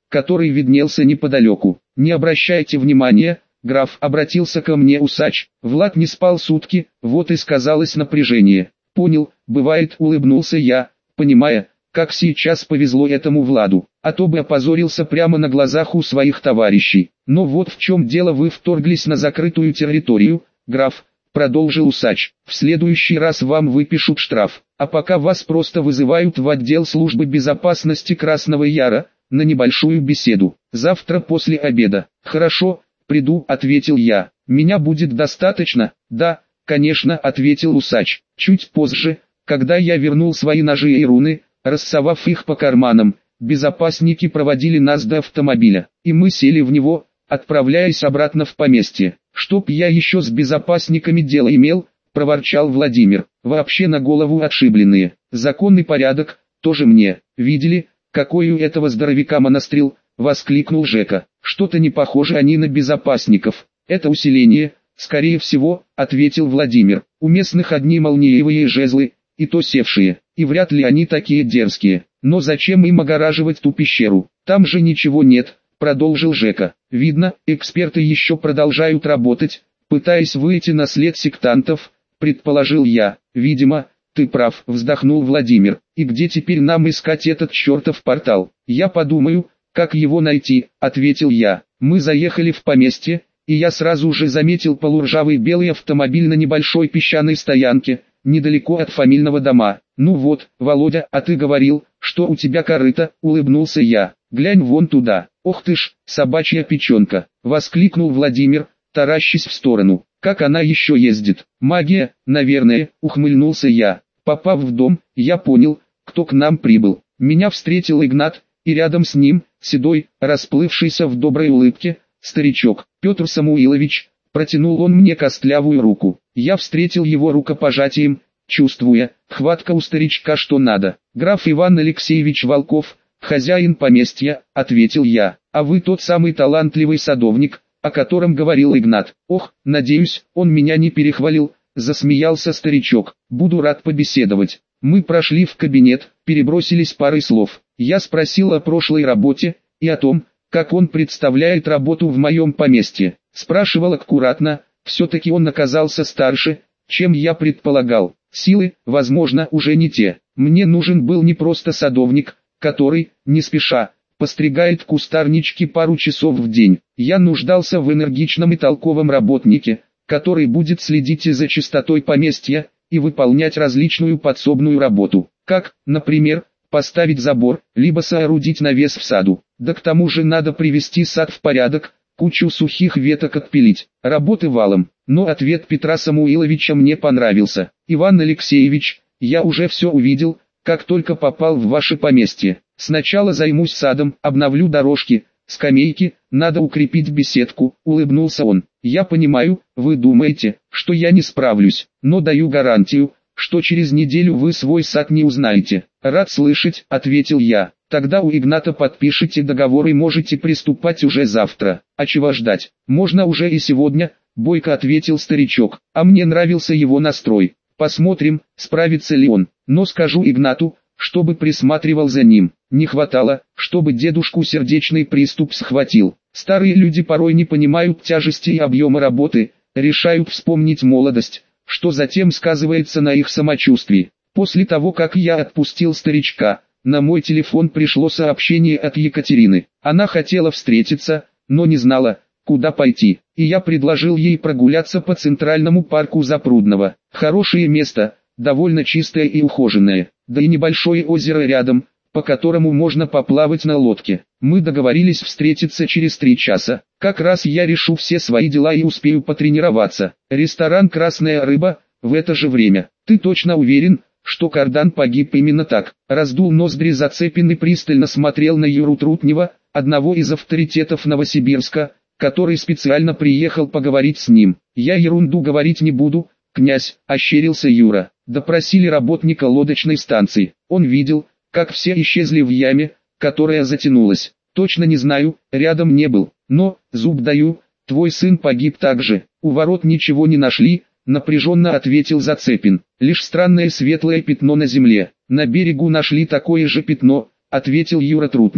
который виднелся неподалеку. «Не обращайте внимания, граф», обратился ко мне усач. «Влад не спал сутки, вот и сказалось напряжение». «Понял, бывает», улыбнулся я, понимая, как сейчас повезло этому Владу, а то бы опозорился прямо на глазах у своих товарищей. «Но вот в чем дело, вы вторглись на закрытую территорию, граф», продолжил усач. «В следующий раз вам выпишут штраф, а пока вас просто вызывают в отдел службы безопасности Красного Яра, на небольшую беседу. Завтра после обеда». «Хорошо, приду», ответил я. «Меня будет достаточно?» «Да, конечно», ответил усач. Чуть позже, когда я вернул свои ножи и руны, рассовав их по карманам, безопасники проводили нас до автомобиля, и мы сели в него, отправляясь обратно в поместье. «Чтоб я еще с безопасниками дело имел», проворчал Владимир. «Вообще на голову отшибленные. Закон и порядок, тоже мне. Видели, какой у этого здоровяка монастрил?» воскликнул Жека. «Что-то не похоже они на безопасников. Это усиление, скорее всего», ответил Владимир. «У местных одни молниевые жезлы, и то севшие, и вряд ли они такие дерзкие. Но зачем им огораживать ту пещеру? Там же ничего нет», продолжил Жека. «Видно, эксперты еще продолжают работать, пытаясь выйти на след сектантов», предположил я. «Видимо, ты прав», вздохнул Владимир. «И где теперь нам искать этот чертов портал?» «Я подумаю, как его найти», ответил я. Мы заехали в поместье, и я сразу же заметил полуржавый белый автомобиль на небольшой песчаной стоянке, недалеко от фамильного дома. «Ну вот, Володя, а ты говорил, что у тебя корыто», улыбнулся я. «Глянь вон туда». «Ох ты ж, собачья печенка», воскликнул Владимир, таращась в сторону. «Как она еще ездит?» «Магия, наверное», ухмыльнулся я. Попав в дом, я понял, кто к нам прибыл. Меня встретил Игнат, и рядом с ним, седой, расплывшийся в доброй улыбке, старичок. «Петр Самуилович», протянул он мне костлявую руку. Я встретил его рукопожатием, чувствуя, хватка у старичка что надо. «Граф Иван Алексеевич Волков, хозяин поместья», ответил я. «А вы тот самый талантливый садовник, о котором говорил Игнат?» «Ох, надеюсь, он меня не перехвалил», засмеялся старичок. «Буду рад побеседовать». Мы прошли в кабинет, перебросились парой слов. Я спросил о прошлой работе, и о том, как он представляет работу в моем поместье. Спрашивал аккуратно, все-таки он оказался старше, чем я предполагал. Силы, возможно, уже не те. Мне нужен был не просто садовник, который, не спеша, постригает кустарнички пару часов в день. Я нуждался в энергичном и толковом работнике, который будет следить и за чистотой поместья, и выполнять различную подсобную работу, как, например, поставить забор, либо соорудить навес в саду. Да к тому же надо привести сад в порядок, кучу сухих веток отпилить, работы валом. Но ответ Петра Самуиловича мне понравился. «Иван Алексеевич, я уже все увидел, как только попал в ваше поместье. Сначала займусь садом, обновлю дорожки, скамейки, надо укрепить беседку», улыбнулся он. «Я понимаю, вы думаете, что я не справлюсь, но даю гарантию, что через неделю вы свой сад не узнаете». «Рад слышать», ответил я. «Тогда у Игната подпишите договор и можете приступать уже завтра». «А чего ждать? Можно уже и сегодня», бойко ответил старичок. А мне нравился его настрой. Посмотрим, справится ли он. Но скажу Игнату, чтобы присматривал за ним. Не хватало, чтобы дедушку сердечный приступ схватил. Старые люди порой не понимают тяжести и объема работы, решают вспомнить молодость, что затем сказывается на их самочувствии. После того, как я отпустил старичка, на мой телефон пришло сообщение от Екатерины. Она хотела встретиться, но не знала, куда пойти, и я предложил ей прогуляться по центральному парку Запрудного. Хорошее место, довольно чистое и ухоженное, да и небольшое озеро рядом, по которому можно поплавать на лодке. Мы договорились встретиться через три часа. Как раз я решу все свои дела и успею потренироваться. Ресторан «Красная рыба», в это же время. «Ты точно уверен, что Кардан погиб именно так?» Раздул ноздри Зацепин и пристально смотрел на Юру Трутнева, одного из авторитетов Новосибирска, который специально приехал поговорить с ним. «Я ерунду говорить не буду, князь», — ощерился Юра. Допросили работника лодочной станции. Он видел, как все исчезли в яме, которая затянулась. «Точно не знаю, рядом не был, но, зуб даю, твой сын погиб так же». «У ворот ничего не нашли», — напряженно ответил Зацепин. «Лишь странное светлое пятно на земле. На берегу нашли такое же пятно», — ответил Юра Трутнев.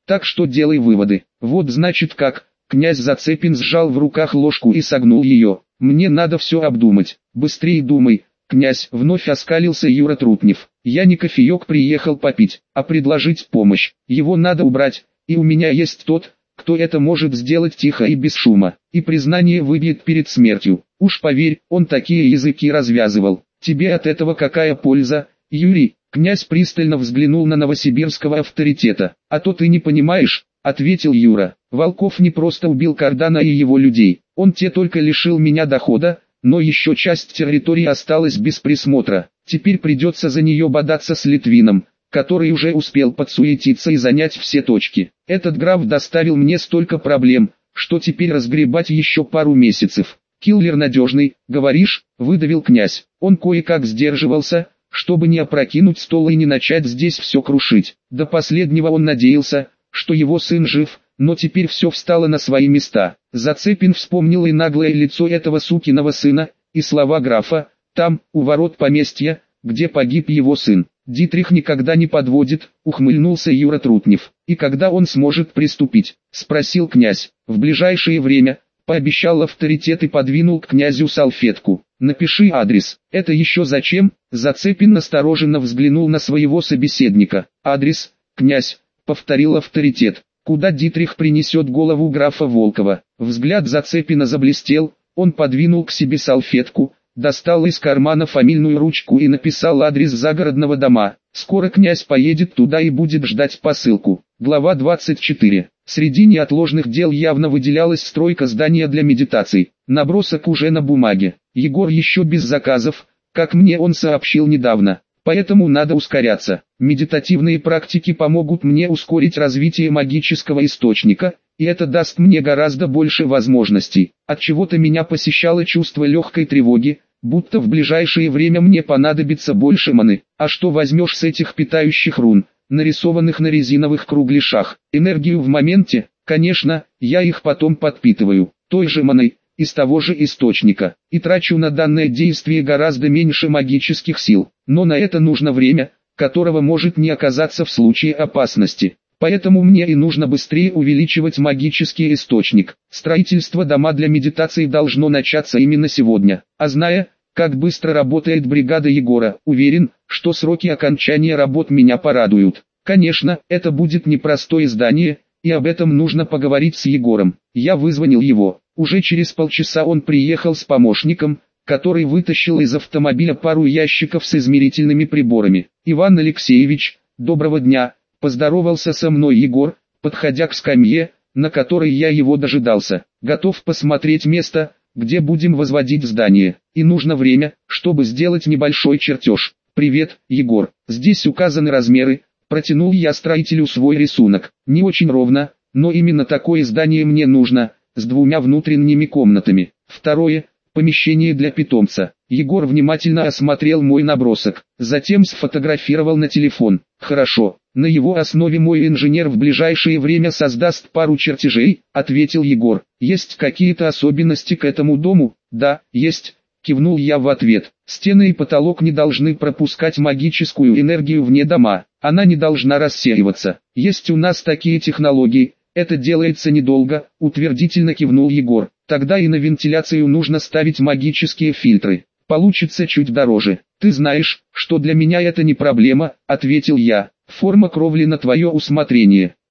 Так что делай выводы. Вот значит как. Князь Зацепин сжал в руках ложку и согнул ее. Мне надо все обдумать. Быстрее думай. Князь, вновь оскалился Юра Трутнев. Я не кофеек приехал попить, а предложить помощь. Его надо убрать, и у меня есть тот, кто это может сделать тихо и без шума, и признание выбьет перед смертью. Уж поверь, он такие языки развязывал. Тебе от этого какая польза, Юрий? Князь пристально взглянул на новосибирского авторитета. А то ты не понимаешь, ответил Юра. Волков не просто убил Кардана и его людей, он те только лишил меня дохода, но еще часть территории осталась без присмотра. Теперь придется за нее бодаться с Литвином, который уже успел подсуетиться и занять все точки. Этот граф доставил мне столько проблем, что теперь разгребать еще пару месяцев. Киллер надежный, говоришь, выдавил князь. Он кое-как сдерживался, чтобы не опрокинуть стол и не начать здесь все крушить. До последнего он надеялся, что его сын жив, но теперь все встало на свои места. Зацепин вспомнил и наглое лицо этого сукиного сына, и слова графа, там, у ворот поместья, где погиб его сын. Дитрих никогда не подводит, ухмыльнулся Юра Трутнев. И когда он сможет приступить, спросил князь. В ближайшее время, пообещал авторитет и подвинул к князю салфетку. Напиши адрес. Это еще зачем? Зацепин настороженно взглянул на своего собеседника. Адрес, князь, повторил авторитет. Куда Дитрих принесет голову графа Волкова? Взгляд Зацепина заблестел, он подвинул к себе салфетку, достал из кармана фамильную ручку и написал адрес загородного дома. Скоро князь поедет туда и будет ждать посылку. Глава двадцать четыре. Среди неотложных дел явно выделялась стройка здания для медитаций. Набросок уже на бумаге. Егор еще без заказов, как мне он сообщил недавно. Поэтому надо ускоряться. Медитативные практики помогут мне ускорить развитие магического источника, и это даст мне гораздо больше возможностей. От чего-то меня посещало чувство легкой тревоги, будто в ближайшее время мне понадобится больше маны. А что возьмешь с этих питающих рун, нарисованных на резиновых кругляшах? Энергию в моменте, конечно, я их потом подпитываю, той же маной, из того же источника, и трачу на данное действие гораздо меньше магических сил, но на это нужно время, которого может не оказаться в случае опасности. Поэтому мне и нужно быстрее увеличивать магический источник. Строительство дома для медитации должно начаться именно сегодня. А зная, как быстро работает бригада Егора, уверен, что сроки окончания работ меня порадуют. Конечно, это будет непростое здание, и об этом нужно поговорить с Егором. Я вызвонил его. Уже через полчаса он приехал с помощником, который вытащил из автомобиля пару ящиков с измерительными приборами. «Иван Алексеевич, доброго дня!» — поздоровался со мной Егор, подходя к скамье, на которой я его дожидался. «Готов посмотреть место, где будем возводить здание, и нужно время, чтобы сделать небольшой чертеж». «Привет, Егор, здесь указаны размеры», — протянул я строителю свой рисунок. «Не очень ровно, но именно такое здание мне нужно, с двумя внутренними комнатами. Второе — помещение для питомца». Егор внимательно осмотрел мой набросок, затем сфотографировал на телефон. «Хорошо, на его основе мой инженер в ближайшее время создаст пару чертежей», — ответил Егор. «Есть какие-то особенности к этому дому?» «Да, есть», — кивнул я в ответ. «Стены и потолок не должны пропускать магическую энергию вне дома, она не должна рассеиваться. Есть у нас такие технологии. «Это делается недолго», — утвердительно кивнул Егор. «Тогда и на вентиляцию нужно ставить магические фильтры. Получится чуть дороже». «Ты знаешь, что для меня это не проблема», — ответил я. «Форма кровли на твое усмотрение».